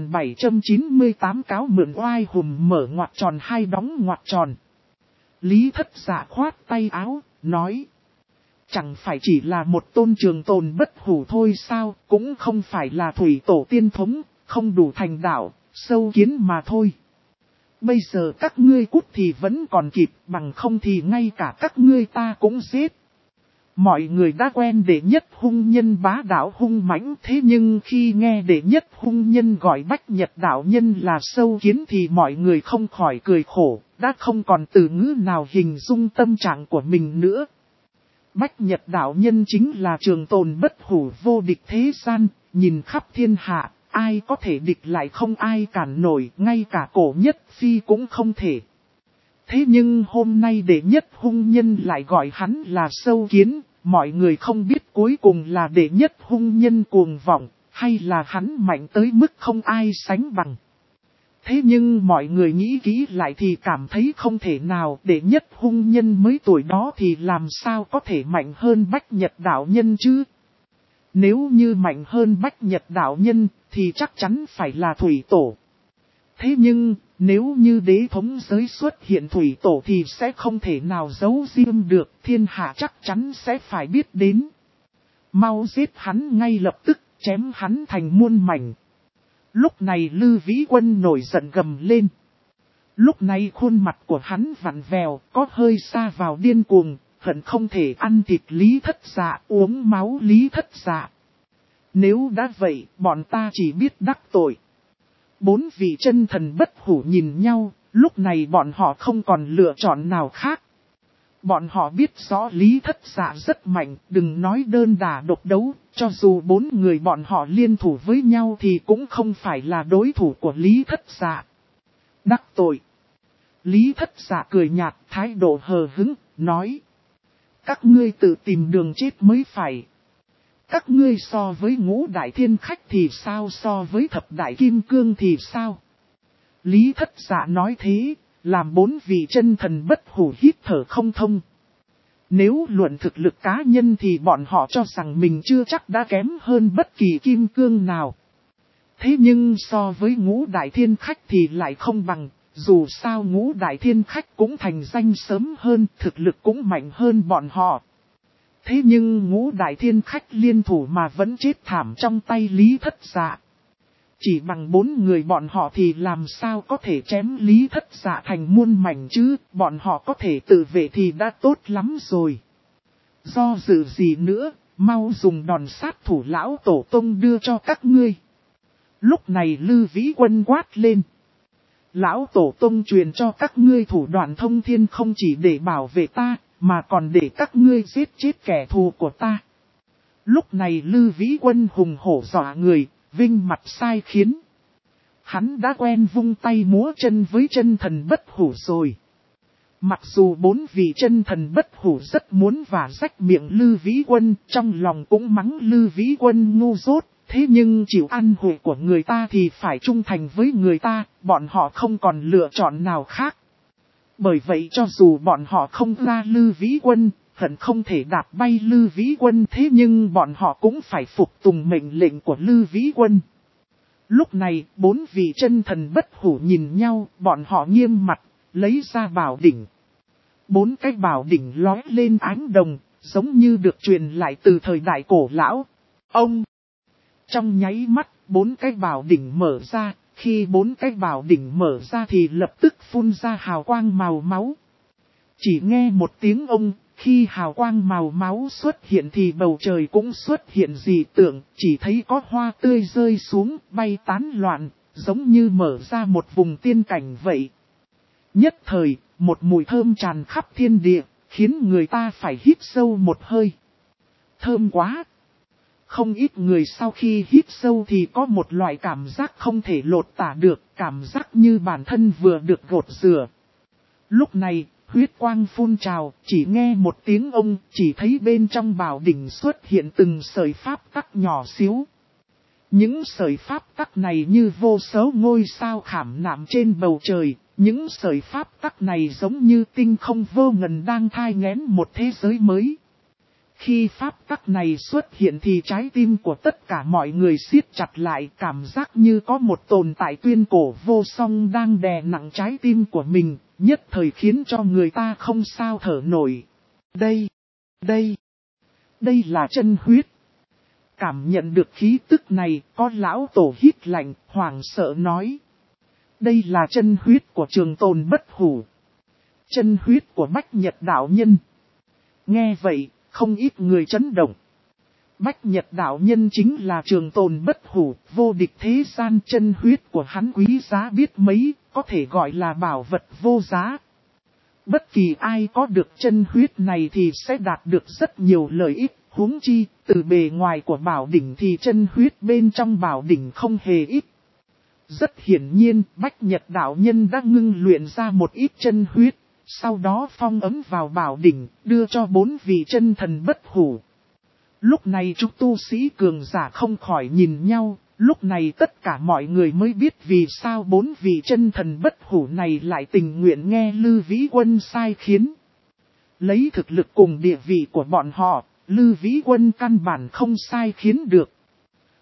3798 cáo mượn oai hùm mở ngoặc tròn hai đóng ngoặc tròn. Lý Thất Dạ khoát tay áo, nói. Chẳng phải chỉ là một tôn trường tồn bất hủ thôi sao, cũng không phải là thủy tổ tiên thống, không đủ thành đạo, sâu kiến mà thôi. Bây giờ các ngươi cút thì vẫn còn kịp, bằng không thì ngay cả các ngươi ta cũng giết. Mọi người đã quen đệ nhất hung nhân bá đạo hung mãnh, thế nhưng khi nghe đệ nhất hung nhân gọi Bách Nhật đạo nhân là sâu kiến thì mọi người không khỏi cười khổ, đã không còn từ ngữ nào hình dung tâm trạng của mình nữa. Bách Nhật đạo nhân chính là trường tồn bất hủ vô địch thế gian, nhìn khắp thiên hạ. Ai có thể địch lại không ai cản nổi, ngay cả cổ nhất phi cũng không thể. Thế nhưng hôm nay đệ nhất hung nhân lại gọi hắn là sâu kiến, mọi người không biết cuối cùng là đệ nhất hung nhân cuồng vọng, hay là hắn mạnh tới mức không ai sánh bằng. Thế nhưng mọi người nghĩ kỹ lại thì cảm thấy không thể nào, đệ nhất hung nhân mới tuổi đó thì làm sao có thể mạnh hơn Bách Nhật đạo nhân chứ. Nếu như mạnh hơn Bách Nhật đạo nhân, thì chắc chắn phải là thủy tổ. Thế nhưng, nếu như đế thống giới xuất hiện thủy tổ thì sẽ không thể nào giấu riêng được, thiên hạ chắc chắn sẽ phải biết đến. Mau giết hắn ngay lập tức, chém hắn thành muôn mảnh. Lúc này Lư Vĩ Quân nổi giận gầm lên. Lúc này khuôn mặt của hắn vặn vẹo, có hơi xa vào điên cuồng, hận không thể ăn thịt Lý Thất Dạ, uống máu Lý Thất Dạ. Nếu đã vậy, bọn ta chỉ biết đắc tội. 4 vị chân thần bất hủ nhìn nhau, lúc này bọn họ không còn lựa chọn nào khác. Bọn họ biết rõ Lý Thất Dạ rất mạnh, đừng nói đơn đả độc đấu, cho dù 4 người bọn họ liên thủ với nhau thì cũng không phải là đối thủ của Lý Thất Dạ. Đắc tội. Lý Thất Dạ cười nhạt, thái độ hờ hững, nói. Các ngươi tự tìm đường chết mới phải. Các ngươi so với ngũ đại thiên khách thì sao, so với thập đại kim cương thì sao? Lý Thất Dạ nói thế, làm 4 vị chân thần bất hủ hít thở không thông. Nếu luận thực lực cá nhân thì bọn họ cho rằng mình chưa chắc đã kém hơn bất kỳ kim cương nào. Thế nhưng so với ngũ đại thiên khách thì lại không bằng, dù sao ngũ đại thiên khách cũng thành danh sớm hơn, thực lực cũng mạnh hơn bọn họ. Thế nhưng ngũ đại thiên khách liên thủ mà vẫn chết thảm trong tay Lý Thất Dạ. Chỉ bằng 4 người bọn họ thì làm sao có thể chém Lý Thất Dạ thành muôn mảnh chứ, bọn họ có thể tự vệ thì đã tốt lắm rồi. Do dự gì nữa, mau dùng đòn sát thủ lão tổ tông đưa cho các ngươi. Lúc này Lư Vĩ Quân quát lên. Lão tổ tông truyền cho các ngươi thủ đoạn thông thiên không chỉ để bảo vệ ta, mà còn để các ngươi giết chết kẻ thù của ta. Lúc này Lư Vĩ Quân hùng hổ dọa người, vinh mặt sai khiến. Hắn đã quen vung tay múa chân với chân thần bất hủ rồi. Mặc dù 4 vị chân thần bất hủ rất muốn vả rách miệng Lư Vĩ Quân, trong lòng cũng mắng Lư Vĩ Quân ngu dốt, thế nhưng chịu ăn hủi của người ta thì phải trung thành với người ta, bọn họ không còn lựa chọn nào khác. Bởi vậy cho dù bọn họ không ra Lư Vĩ Quân, hận không thể đạp bay Lư Vĩ Quân, thế nhưng bọn họ cũng phải phục tùng mệnh lệnh của Lư Vĩ Quân. Lúc này, 4 vị chân thần bất hủ nhìn nhau, bọn họ nghiêm mặt, lấy ra bảo đỉnh. 4 cái bảo đỉnh lóe lên ánh đồng, giống như được truyền lại từ thời đại cổ lão. Ông! Trong nháy mắt, 4 cái bảo đỉnh mở ra, khi 4 cái bảo đỉnh mở ra thì lập tức phun ra hào quang màu máu. Chỉ nghe một tiếng ông, khi hào quang màu máu xuất hiện thì bầu trời cũng xuất hiện dị tượng, chỉ thấy có hoa tươi rơi xuống, bay tán loạn, giống như mở ra một vùng tiên cảnh vậy. Nhất thời, một mùi thơm tràn khắp thiên địa, khiến người ta phải hít sâu một hơi. Thơm quá! Không ít người sau khi hít sâu thì có một loại cảm giác không thể lột tả được, cảm giác như bản thân vừa được gột rửa. Lúc này, huyết quang phun trào, chỉ nghe một tiếng ông, chỉ thấy bên trong bảo đỉnh xuất hiện từng sợi pháp tắc nhỏ xíu. Những sợi pháp tắc này như vô số ngôi sao khảm nạm trên bầu trời, những sợi pháp tắc này giống như tinh không vô ngần đang thai nghén một thế giới mới. Khi pháp tắc này xuất hiện thì trái tim của tất cả mọi người siết chặt lại, cảm giác như có một tồn tại tuyên cổ vô song đang đè nặng trái tim của mình, nhất thời khiến cho người ta không sao thở nổi. Đây là chân huyết. Cảm nhận được khí tức này, có lão tổ hít lạnh, hoảng sợ nói. Đây là chân huyết của Trường Tồn bất hủ. Chân huyết của Bách Nhật đạo nhân. Nghe vậy, không ít người chấn động. Bách Nhật đạo nhân chính là Trường Tồn bất hủ, vô địch thế gian, chân huyết của hắn quý giá biết mấy, có thể gọi là bảo vật vô giá. Bất kỳ ai có được chân huyết này thì sẽ đạt được rất nhiều lợi ích, huống chi, từ bề ngoài của bảo đỉnh thì chân huyết bên trong bảo đỉnh không hề ít. Rất hiển nhiên, Bách Nhật đạo nhân đã ngưng luyện ra một ít chân huyết. Sau đó phong ấm vào bảo đỉnh, đưa cho 4 vị chân thần bất hủ. Lúc này chúng tu sĩ cường giả không khỏi nhìn nhau, lúc này tất cả mọi người mới biết vì sao 4 vị chân thần bất hủ này lại tình nguyện nghe Lư Vĩ Quân sai khiến. Lấy thực lực cùng địa vị của bọn họ, Lư Vĩ Quân căn bản không sai khiến được.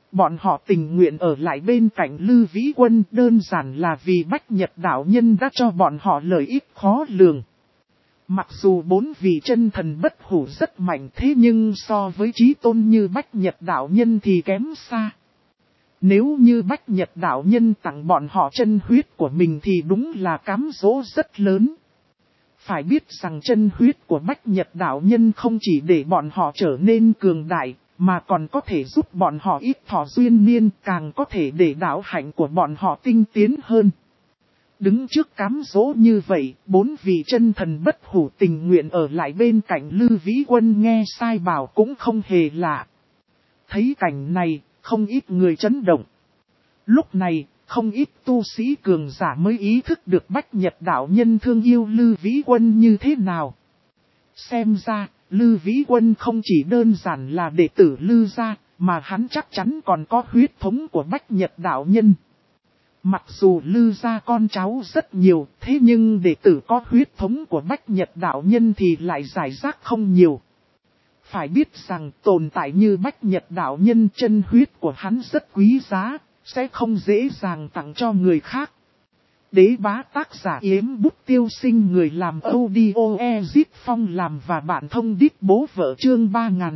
Bọn họ tình nguyện ở lại bên cạnh Lư Vĩ Quân đơn giản là vì Bách Nhật đạo nhân đã cho bọn họ lợi ích khó lường. Mặc dù 4 vị chân thần bất hủ rất mạnh thế nhưng so với chí tôn như Bách Nhật đạo nhân thì kém xa. Nếu như Bách Nhật đạo nhân tặng bọn họ chân huyết của mình thì đúng là cám dỗ rất lớn. Phải biết rằng chân huyết của Bách Nhật đạo nhân không chỉ để bọn họ trở nên cường đại, mà còn có thể giúp bọn họ ít thọ duyên niên, càng có thể để đạo hạnh của bọn họ tinh tiến hơn. Đứng trước cám dỗ như vậy, 4 vị chân thần bất hủ tình nguyện ở lại bên cạnh Lư Vĩ Quân nghe sai bảo cũng không hề lạ. Thấy cảnh này, không ít người chấn động. Lúc này, không ít tu sĩ cường giả mới ý thức được Bách Nhật đạo nhân thương yêu Lư Vĩ Quân như thế nào. Xem ra, Lư Vĩ Quân không chỉ đơn giản là đệ tử Lư gia, mà hắn chắc chắn còn có huyết thống của Bách Nhật đạo nhân. Mặc dù Lư gia con cháu rất nhiều, thế nhưng đệ tử có huyết thống của Bách Nhật đạo nhân thì lại giải rác không nhiều. Phải biết rằng tồn tại như Bách Nhật đạo nhân chân huyết của hắn rất quý giá, sẽ không dễ dàng tặng cho người khác. Đế bá tác giả Yếm Bút Tiêu Sinh người làm audio Ezip Phong làm và bạn thông đít bố vợ chương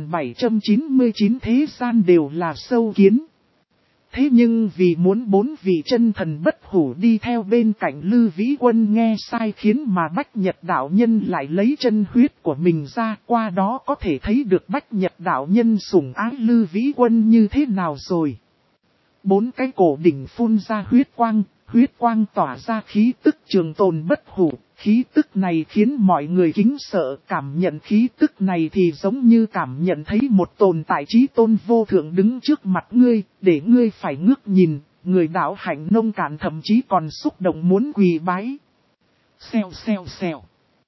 3799 thế gian đều là sâu kiến. Thế nhưng vì muốn 4 vị chân thần bất hủ đi theo bên cạnh Lư Vĩ Quân nghe sai khiến mà Bách Nhật đạo nhân lại lấy chân huyết của mình ra, qua đó có thể thấy được Bách Nhật đạo nhân sủng ái Lư Vĩ Quân như thế nào rồi. 4 cái cổ đỉnh phun ra huyết quang tỏa ra khí tức trường tồn bất hủ, khí tức này khiến mọi người kính sợ, cảm nhận khí tức này thì giống như cảm nhận thấy một tồn tại chí tôn vô thượng đứng trước mặt ngươi, để ngươi phải ngước nhìn, người đạo hạnh nông cạn thậm chí còn xúc động muốn quỳ bái. Xèo xèo xèo.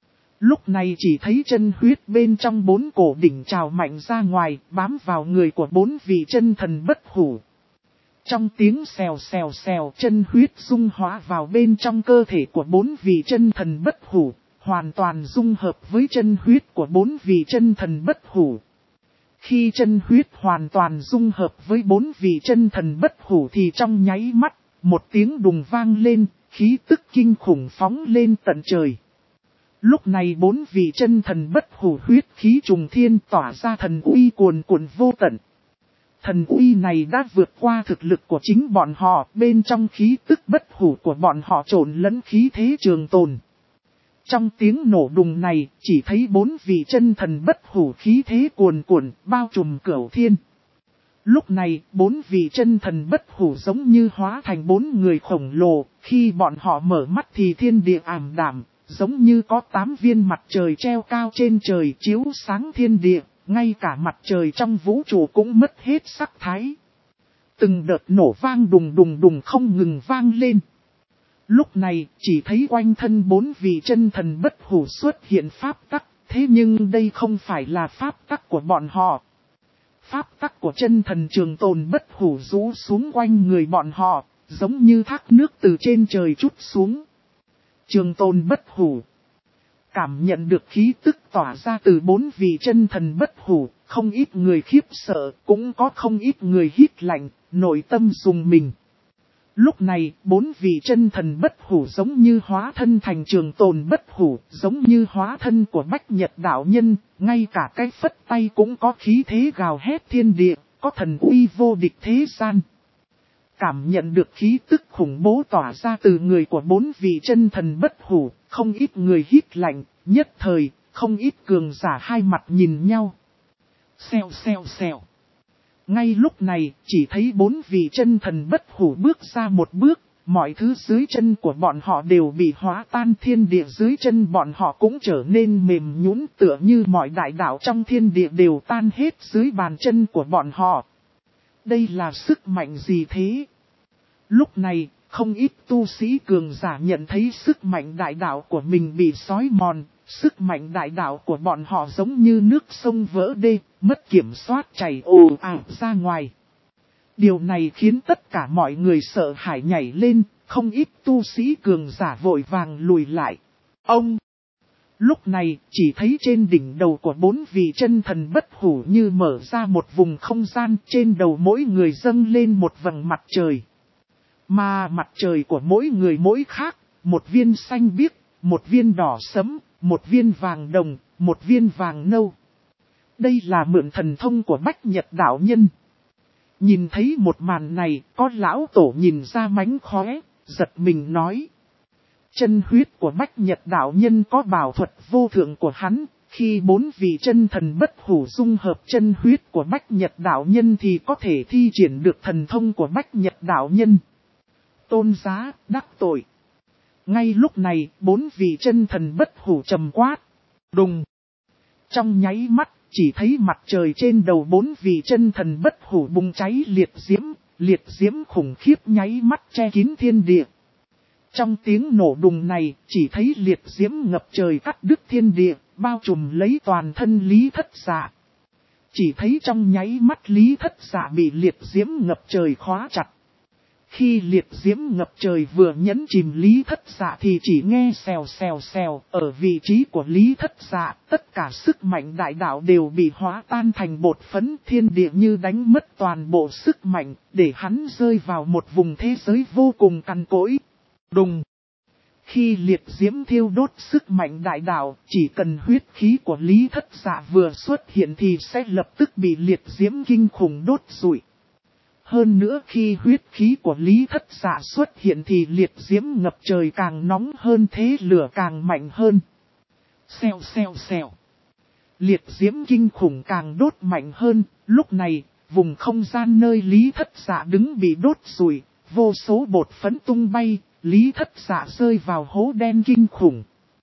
Lúc này chỉ thấy chân huyết bên trong 4 cổ đỉnh trào mạnh ra ngoài, bám vào người của 4 vị chân thần bất hủ. Trong tiếng xèo xèo xèo, chân huyết dung hóa vào bên trong cơ thể của 4 vị chân thần bất hủ, hoàn toàn dung hợp với chân huyết của 4 vị chân thần bất hủ. Khi chân huyết hoàn toàn dung hợp với 4 vị chân thần bất hủ thì trong nháy mắt, một tiếng đùng vang lên, khí tức kinh khủng phóng lên tận trời. Lúc này 4 vị chân thần bất hủ huyết khí trùng thiên tỏa ra thần uy cuồn cuộn vô tận. Thần uy này đã vượt qua thực lực của chính bọn họ, bên trong khí tức bất hủ của bọn họ trộn lẫn khí thế trường tồn. Trong tiếng nổ đùng này, chỉ thấy 4 vị chân thần bất hủ khí thế cuồn cuộn, bao trùm cửu thiên. Lúc này, 4 vị chân thần bất hủ giống như hóa thành 4 người khổng lồ, khi bọn họ mở mắt thì thiên địa ảm đạm, giống như có 8 viên mặt trời treo cao trên trời chiếu sáng thiên địa. Ngay cả mặt trời trong vũ trụ cũng mất hết sắc thái. Từng đợt nổ vang đùng đùng đùng không ngừng vang lên. Lúc này chỉ thấy quanh thân 4 vị chân thần bất hủ xuất hiện pháp tắc. Thế nhưng đây không phải là pháp tắc của bọn họ. Pháp tắc của chân thần trường tồn bất hủ rũ xuống quanh người bọn họ, giống như thác nước từ trên trời trút xuống. Trường tồn bất hủ. Cảm nhận được khí tức tỏa ra từ 4 vị chân thần bất hủ, không ít người khiếp sợ, cũng có không ít người hít lạnh, nội tâm rùng mình. Lúc này, 4 vị chân thần bất hủ giống như hóa thân thành trường tồn bất hủ, giống như hóa thân của Bách Nhật đạo nhân, ngay cả cái phất tay cũng có khí thế gào hét thiên địa, có thần uy vô địch thế gian. Cảm nhận được khí tức khủng bố tỏa ra từ người của 4 vị chân thần bất hủ, không ít người hít lạnh, nhất thời, không ít cường giả hai mặt nhìn nhau. Xèo xèo xèo. Ngay lúc này, chỉ thấy 4 vị chân thần bất hủ bước ra một bước, mọi thứ dưới chân của bọn họ đều bị hóa tan, thiên địa dưới chân bọn họ cũng trở nên mềm nhũn, tựa như mọi đại đạo trong thiên địa đều tan hết dưới bàn chân của bọn họ. Đây là sức mạnh gì thế? Lúc này, không ít tu sĩ cường giả nhận thấy sức mạnh đại đạo của mình bị xói mòn, sức mạnh đại đạo của bọn họ giống như nước sông vỡ đê, mất kiểm soát chảy ồ ạt ra ngoài. Điều này khiến tất cả mọi người sợ hãi nhảy lên, không ít tu sĩ cường giả vội vàng lùi lại. Ông! Lúc này, chỉ thấy trên đỉnh đầu của 4 vị chân thần bất hủ như mở ra một vùng không gian, trên đầu mỗi người dâng lên một vầng mặt trời. Mà mặt trời của mỗi người mỗi khác, một viên xanh biếc, một viên đỏ sẫm, một viên vàng đồng, một viên vàng nâu. Đây là mượn thần thông của Bách Nhật đạo nhân. Nhìn thấy một màn này, có lão tổ nhìn ra mánh khóe, giật mình nói. Chân huyết của Bách Nhật đạo nhân có bảo thuật vô thượng của hắn, khi 4 vị chân thần bất hủ dung hợp chân huyết của Bách Nhật đạo nhân thì có thể thi triển được thần thông của Bách Nhật đạo nhân. Tôn giá, đắc tội. Ngay lúc này, 4 vị chân thần bất hủ trầm quát. Đùng. Trong nháy mắt, chỉ thấy mặt trời trên đầu 4 vị chân thần bất hủ bùng cháy liệt diễm khủng khiếp nháy mắt che kín thiên địa. Trong tiếng nổ đùng này, chỉ thấy liệt diễm ngập trời cắt đứt thiên địa, bao trùm lấy toàn thân Lý Thất Dạ. Chỉ thấy trong nháy mắt Lý Thất Dạ bị liệt diễm ngập trời khóa chặt. Khi liệt diễm ngập trời vừa nhấn chìm Lý Thất Dạ thì chỉ nghe xèo xèo xèo, ở vị trí của Lý Thất Dạ, tất cả sức mạnh đại đạo đều bị hóa tan thành bột phấn, thiên địa như đánh mất toàn bộ sức mạnh, để hắn rơi vào một vùng thế giới vô cùng cằn cỗi. Đùng. Khi liệt diễm thiêu đốt sức mạnh đại đạo, chỉ cần huyết khí của Lý Thất Dạ vừa xuất hiện thì sẽ lập tức bị liệt diễm kinh khủng đốt rụi. Hơn nữa khi huyết khí của Lý Thất Dạ xuất hiện thì liệt diễm ngập trời càng nóng hơn, thế lửa càng mạnh hơn. Xèo xèo xèo. Liệt diễm kinh khủng càng đốt mạnh hơn, lúc này, vùng không gian nơi Lý Thất Dạ đứng bị đốt rụi, vô số bột phấn tung bay, Lý Thất Dạ rơi vào hố đen kinh khủng.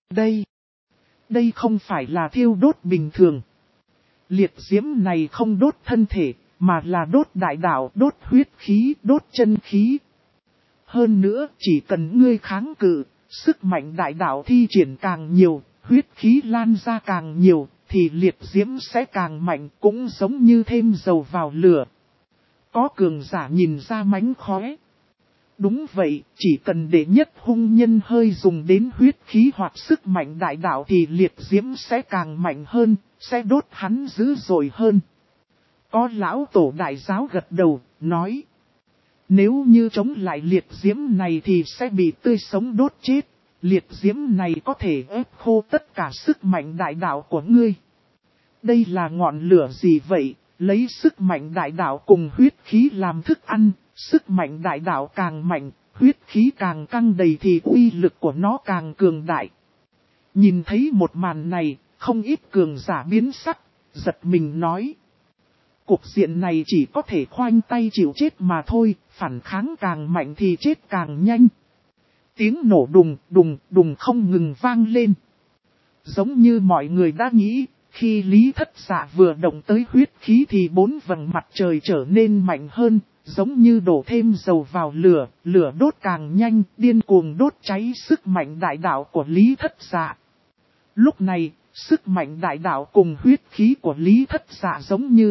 Đây không phải là thiêu đốt bình thường. Liệt diễm này không đốt thân thể, mà là đốt đại đạo, đốt huyết khí, đốt chân khí. Hơn nữa, chỉ cần ngươi kháng cự, sức mạnh đại đạo thi triển càng nhiều, huyết khí lan ra càng nhiều, thì liệt diễm sẽ càng mạnh, cũng giống như thêm dầu vào lửa. Có cường giả nhìn ra mánh khóe. Đúng vậy, chỉ cần để nhất hung nhân hơi dùng đến huyết khí hoặc sức mạnh đại đạo thì liệt diễm sẽ càng mạnh hơn, sẽ đốt hắn dữ dội hơn. Có lão tổ đại giáo gật đầu, nói. Nếu như chống lại liệt diễm này thì sẽ bị tươi sống đốt chết. Liệt diễm này có thể ép khô tất cả sức mạnh đại đạo của ngươi. Đây là ngọn lửa gì vậy? Lấy sức mạnh đại đạo cùng huyết khí làm thức ăn. Sức mạnh đại đạo càng mạnh, huyết khí càng căng đầy thì uy lực của nó càng cường đại. Nhìn thấy một màn này, không ít cường giả biến sắc, giật mình nói. Cuộc diện này chỉ có thể khoanh tay chịu chết mà thôi, phản kháng càng mạnh thì chết càng nhanh. Tiếng nổ đùng đùng đùng không ngừng vang lên. Giống như mọi người đã nghĩ, khi Lý Thất Dạ vừa động tới huyết khí thì 4 vầng mặt trời trở nên mạnh hơn, giống như đổ thêm dầu vào lửa, lửa đốt càng nhanh, điên cuồng đốt cháy sức mạnh đại đạo của Lý Thất Dạ. Lúc này, sức mạnh đại đạo cùng huyết khí của Lý Thất Dạ giống như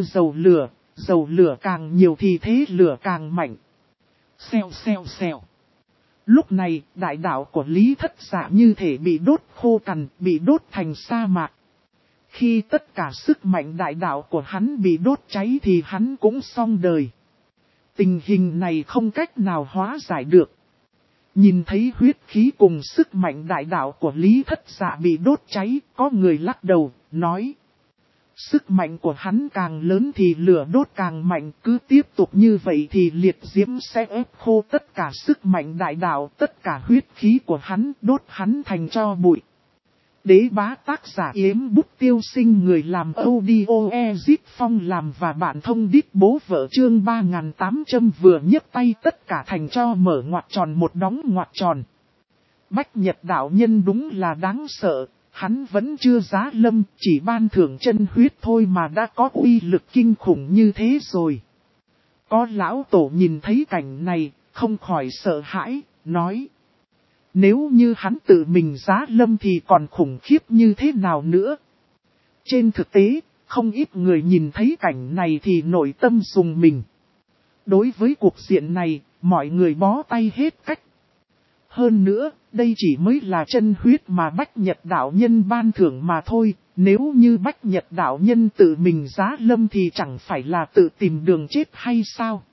dầu lửa càng nhiều thì thế lửa càng mạnh. Xèo xèo xèo. Lúc này, đại đạo của Lý Thất Dạ như thể bị đốt khô cằn, bị đốt thành sa mạc. Khi tất cả sức mạnh đại đạo của hắn bị đốt cháy thì hắn cũng xong đời. Tình hình này không cách nào hóa giải được. Nhìn thấy huyết khí cùng sức mạnh đại đạo của Lý Thất Dạ bị đốt cháy, có người lắc đầu, nói. Sức mạnh của hắn càng lớn thì lửa đốt càng mạnh, cứ tiếp tục như vậy thì liệt diễm sẽ ép khô tất cả sức mạnh đại đạo, tất cả huyết khí của hắn, đốt hắn thành tro bụi. Đế bá tác giả Yếm Bút Tiêu Sinh, người làm audio Ezip Phong làm và bản thông đít bố vợ chương 3800 vừa nhấc tay tất cả thành cho mở ngoặc tròn một đóng ngoặc tròn. Bách Nhật đạo nhân đúng là đáng sợ, hắn vẫn chưa giá lâm, chỉ ban thưởng chân huyết thôi mà đã có uy lực kinh khủng như thế rồi. Có lão tổ nhìn thấy cảnh này, không khỏi sợ hãi, nói. Nếu như hắn tự mình giá lâm thì còn khủng khiếp như thế nào nữa? Trên thực tế, không ít người nhìn thấy cảnh này thì nội tâm rùng mình. Đối với cuộc diện này, mọi người bó tay hết cách. Hơn nữa, đây chỉ mới là chân huyết mà Bách Nhật đạo nhân ban thưởng mà thôi, nếu như Bách Nhật đạo nhân tự mình giá lâm thì chẳng phải là tự tìm đường chết hay sao?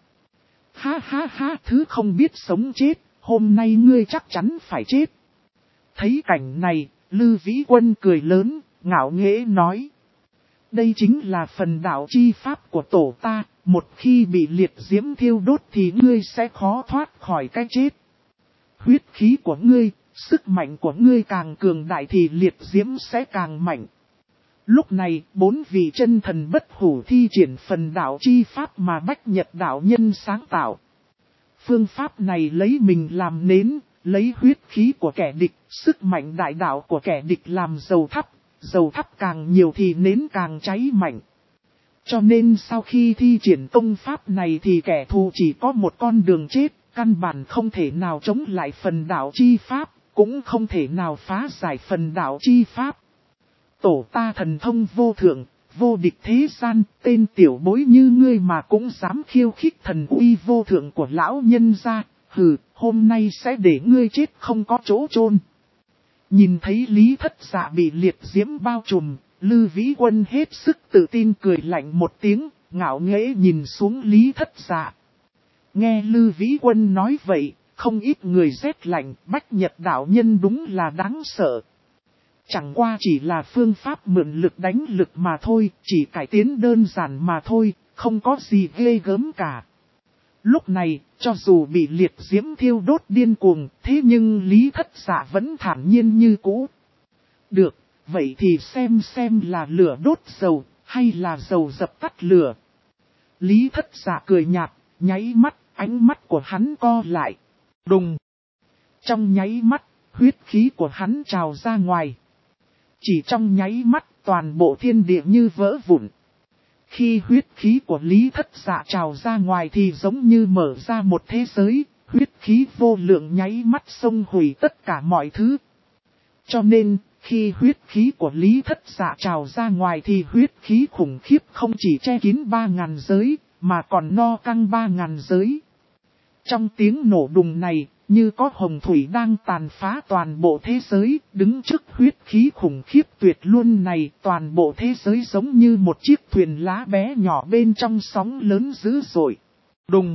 Ha ha ha, thứ không biết sống chết, hôm nay ngươi chắc chắn phải chết. Thấy cảnh này, Lư Vĩ Quân cười lớn, ngạo nghễ nói. Đây chính là phần đạo chi pháp của tổ ta, một khi bị liệt diễm thiêu đốt thì ngươi sẽ khó thoát khỏi cái chết. Huyết khí của ngươi, sức mạnh của ngươi càng cường đại thì liệt diễm sẽ càng mạnh. Lúc này, 4 vị chân thần bất hủ thi triển phần đạo chi pháp mà Bách Nhật đạo nhân sáng tạo. Phương pháp này lấy mình làm nến, lấy huyết khí của kẻ địch, sức mạnh đại đạo của kẻ địch làm dầu thắp càng nhiều thì nến càng cháy mạnh. Cho nên sau khi thi triển công pháp này thì kẻ thù chỉ có một con đường chết, căn bản không thể nào chống lại phần đạo chi pháp, cũng không thể nào phá giải phần đạo chi pháp. Tổ ta thần thông vô thượng, vô địch thế gian, tên tiểu bối như ngươi mà cũng dám khiêu khích thần uy vô thượng của lão nhân gia, hừ, hôm nay sẽ để ngươi chết không có chỗ chôn. Nhìn thấy Lý Thất Dạ bị liệt diễm bao trùm, Lư Vĩ Quân hết sức tự tin cười lạnh một tiếng, ngạo nghễ nhìn xuống Lý Thất Dạ. Nghe Lư Vĩ Quân nói vậy, không ít người rét lạnh, Bách Nhật đạo nhân đúng là đáng sợ. Chẳng qua chỉ là phương pháp mượn lực đánh lực mà thôi, chỉ cải tiến đơn giản mà thôi, không có gì ghê gớm cả. Lúc này, cho dù bị liệt diễm thiêu đốt điên cuồng, thế nhưng Lý Thất Dạ vẫn thản nhiên như cũ. Được, vậy thì xem là lửa đốt dầu, hay là dầu dập tắt lửa. Lý Thất Dạ cười nhạt, nháy mắt, ánh mắt của hắn co lại. Đùng! Trong nháy mắt, huyết khí của hắn trào ra ngoài. Chỉ trong nháy mắt, toàn bộ thiên địa như vỡ vụn. Khi huyết khí của Lý Thất Dạ trào ra ngoài thì giống như mở ra một thế giới, huyết khí vô lượng nháy mắt xông hủy tất cả mọi thứ. Cho nên, khi huyết khí của Lý Thất Dạ trào ra ngoài thì huyết khí khủng khiếp không chỉ che kín 3.000 giới, mà còn no căng 3.000 giới. Trong tiếng nổ đùng này, như có hồng thủy đang tàn phá toàn bộ thế giới, đứng trước huyết khí khủng khiếp tuyệt luân này, toàn bộ thế giới giống như một chiếc thuyền lá bé nhỏ bên trong sóng lớn dữ dội. Đùng!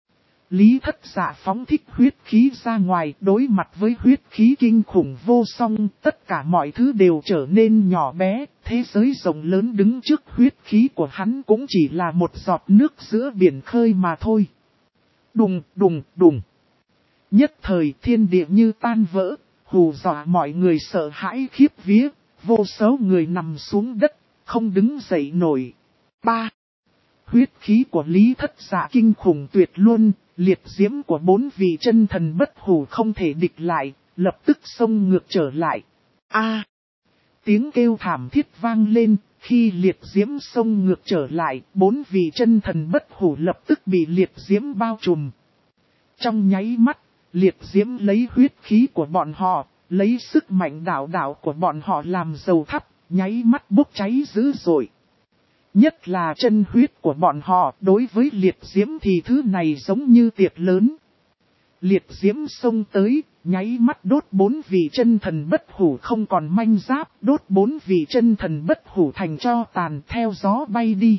Lý Thất Dạ phóng thích huyết khí ra ngoài, đối mặt với huyết khí kinh khủng vô song, tất cả mọi thứ đều trở nên nhỏ bé, thế giới rộng lớn đứng trước huyết khí của hắn cũng chỉ là một giọt nước giữa biển khơi mà thôi. Đùng, đùng, đùng! Nhất thời thiên địa như tan vỡ, hù dọa mọi người sợ hãi khiếp vía, vô số người nằm xuống đất, không đứng dậy nổi. 3. Huyết khí của Lý Thất Dạ kinh khủng tuyệt luân, liệt diễm của 4 vị chân thần bất hủ không thể địch lại, lập tức xông ngược trở lại. A! Tiếng kêu thảm thiết vang lên, khi liệt diễm xông ngược trở lại, 4 vị chân thần bất hủ lập tức bị liệt diễm bao trùm. Trong nháy mắt, liệt diễm lấy huyết khí của bọn họ, lấy sức mạnh đạo của bọn họ làm dầu thắp, nháy mắt bốc cháy dữ dội. Nhất là chân huyết của bọn họ, đối với liệt diễm thì thứ này giống như tiệc lớn. Liệt diễm xông tới, nháy mắt đốt 4 vị chân thần bất hủ không còn manh giáp, đốt 4 vị chân thần bất hủ thành tro tàn theo gió bay đi.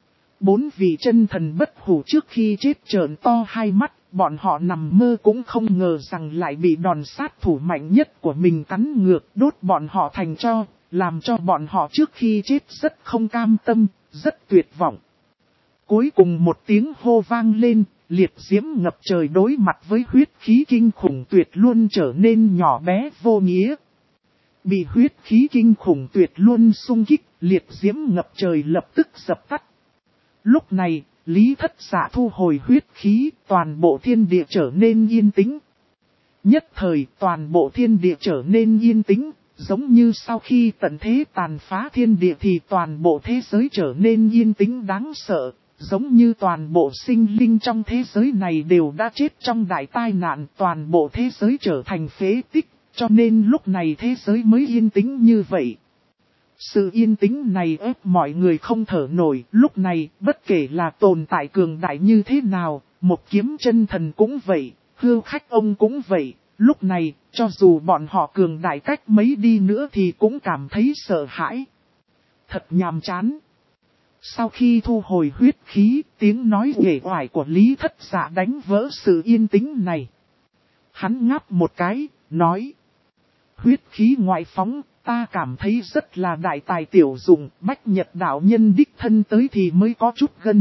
4 vị chân thần bất hủ trước khi chết trợn to hai mắt, bọn họ nằm mơ cũng không ngờ rằng lại bị đòn sát thủ mạnh nhất của mình cắn ngược, đốt bọn họ thành tro, làm cho bọn họ trước khi chết rất không cam tâm, rất tuyệt vọng. Cuối cùng một tiếng hô vang lên, liệt diễm ngập trời đối mặt với huyết khí kinh khủng tuyệt luôn trở nên nhỏ bé vô nghĩa. Bị huyết khí kinh khủng tuyệt luôn xung kích, liệt diễm ngập trời lập tức dập tắt. Lúc này, Lý Thất Dạ thu hồi huyết khí, toàn bộ thiên địa trở nên yên tĩnh. Nhất thời toàn bộ thiên địa trở nên yên tĩnh, giống như sau khi tận thế tàn phá thiên địa thì toàn bộ thế giới trở nên yên tĩnh đáng sợ, giống như toàn bộ sinh linh trong thế giới này đều đã chết trong đại tai nạn, toàn bộ thế giới trở thành phế tích, cho nên lúc này thế giới mới yên tĩnh như vậy. Sự yên tĩnh này ép mọi người không thở nổi, lúc này bất kể là tồn tại cường đại như thế nào, một kiếm chân thần cũng vậy, hưu khách ông cũng vậy, Lúc này, cho dù bọn họ cường đại cách mấy đi nữa thì cũng cảm thấy sợ hãi. Thật nhàm chán. Sau khi thu hồi huyết khí, tiếng nói uể oải của Lý Thất Dạ đánh vỡ sự yên tĩnh này. Hắn ngáp một cái, nói. Huyết khí ngoại phóng, ta cảm thấy rất là đại tài tiểu dụng, Bách Nhật đạo nhân đích thân tới thì mới có chút gân.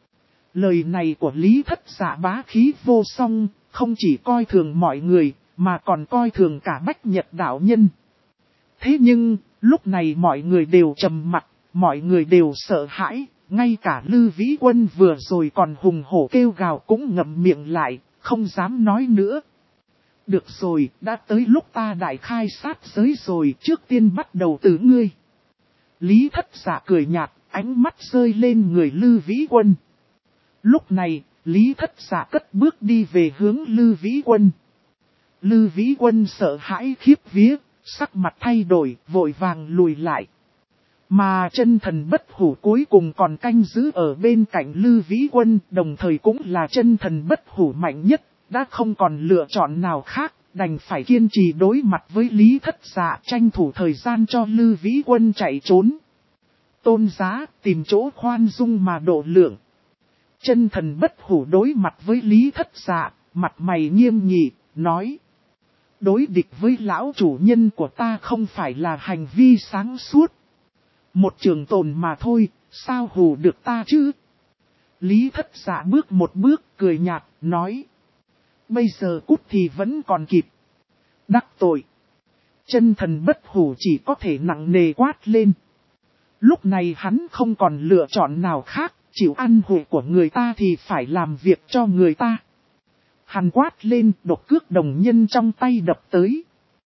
Lời này của Lý Thất Dạ bá khí vô song, không chỉ coi thường mọi người, mà còn coi thường cả Bách Nhật đạo nhân. Thế nhưng, lúc này mọi người đều trầm mặc, mọi người đều sợ hãi, ngay cả Lư Vĩ Quân vừa rồi còn hùng hổ kêu gào cũng ngậm miệng lại, không dám nói nữa. Được rồi, đã tới lúc ta đại khai sát giới rồi, trước tiên bắt đầu từ ngươi. Lý Thất Dạ cười nhạt, ánh mắt rơi lên người Lư Vĩ Quân. Lúc này, Lý Thất Dạ cất bước đi về hướng Lư Vĩ Quân. Lư Vĩ Quân sợ hãi khiếp vía, sắc mặt thay đổi, vội vàng lùi lại. Mà chân thần bất hủ cuối cùng còn canh giữ ở bên cạnh Lư Vĩ Quân, đồng thời cũng là chân thần bất hủ mạnh nhất, đã không còn lựa chọn nào khác, đành phải kiên trì đối mặt với Lý Thất Dạ, tranh thủ thời gian cho Lư Vĩ Quân chạy trốn. Tôn giá, tìm chỗ khoan dung mà độ lượng. Chân thần bất hủ đối mặt với Lý Thất Dạ, mặt mày nghiêm nghị, nói. Đối địch với lão chủ nhân của ta không phải là hành vi sáng suốt. Một trường tồn mà thôi, sao hù được ta chứ? Lý Thất Dạ bước một bước, cười nhạt, nói. Bây giờ cút thì vẫn còn kịp. Đắc tội. Chân thần bất hủ chỉ có thể nặng nề quát lên. Lúc này hắn không còn lựa chọn nào khác, chịu ăn hụi của người ta thì phải làm việc cho người ta. Hắn quát lên, độc cước đồng nhân trong tay đập tới.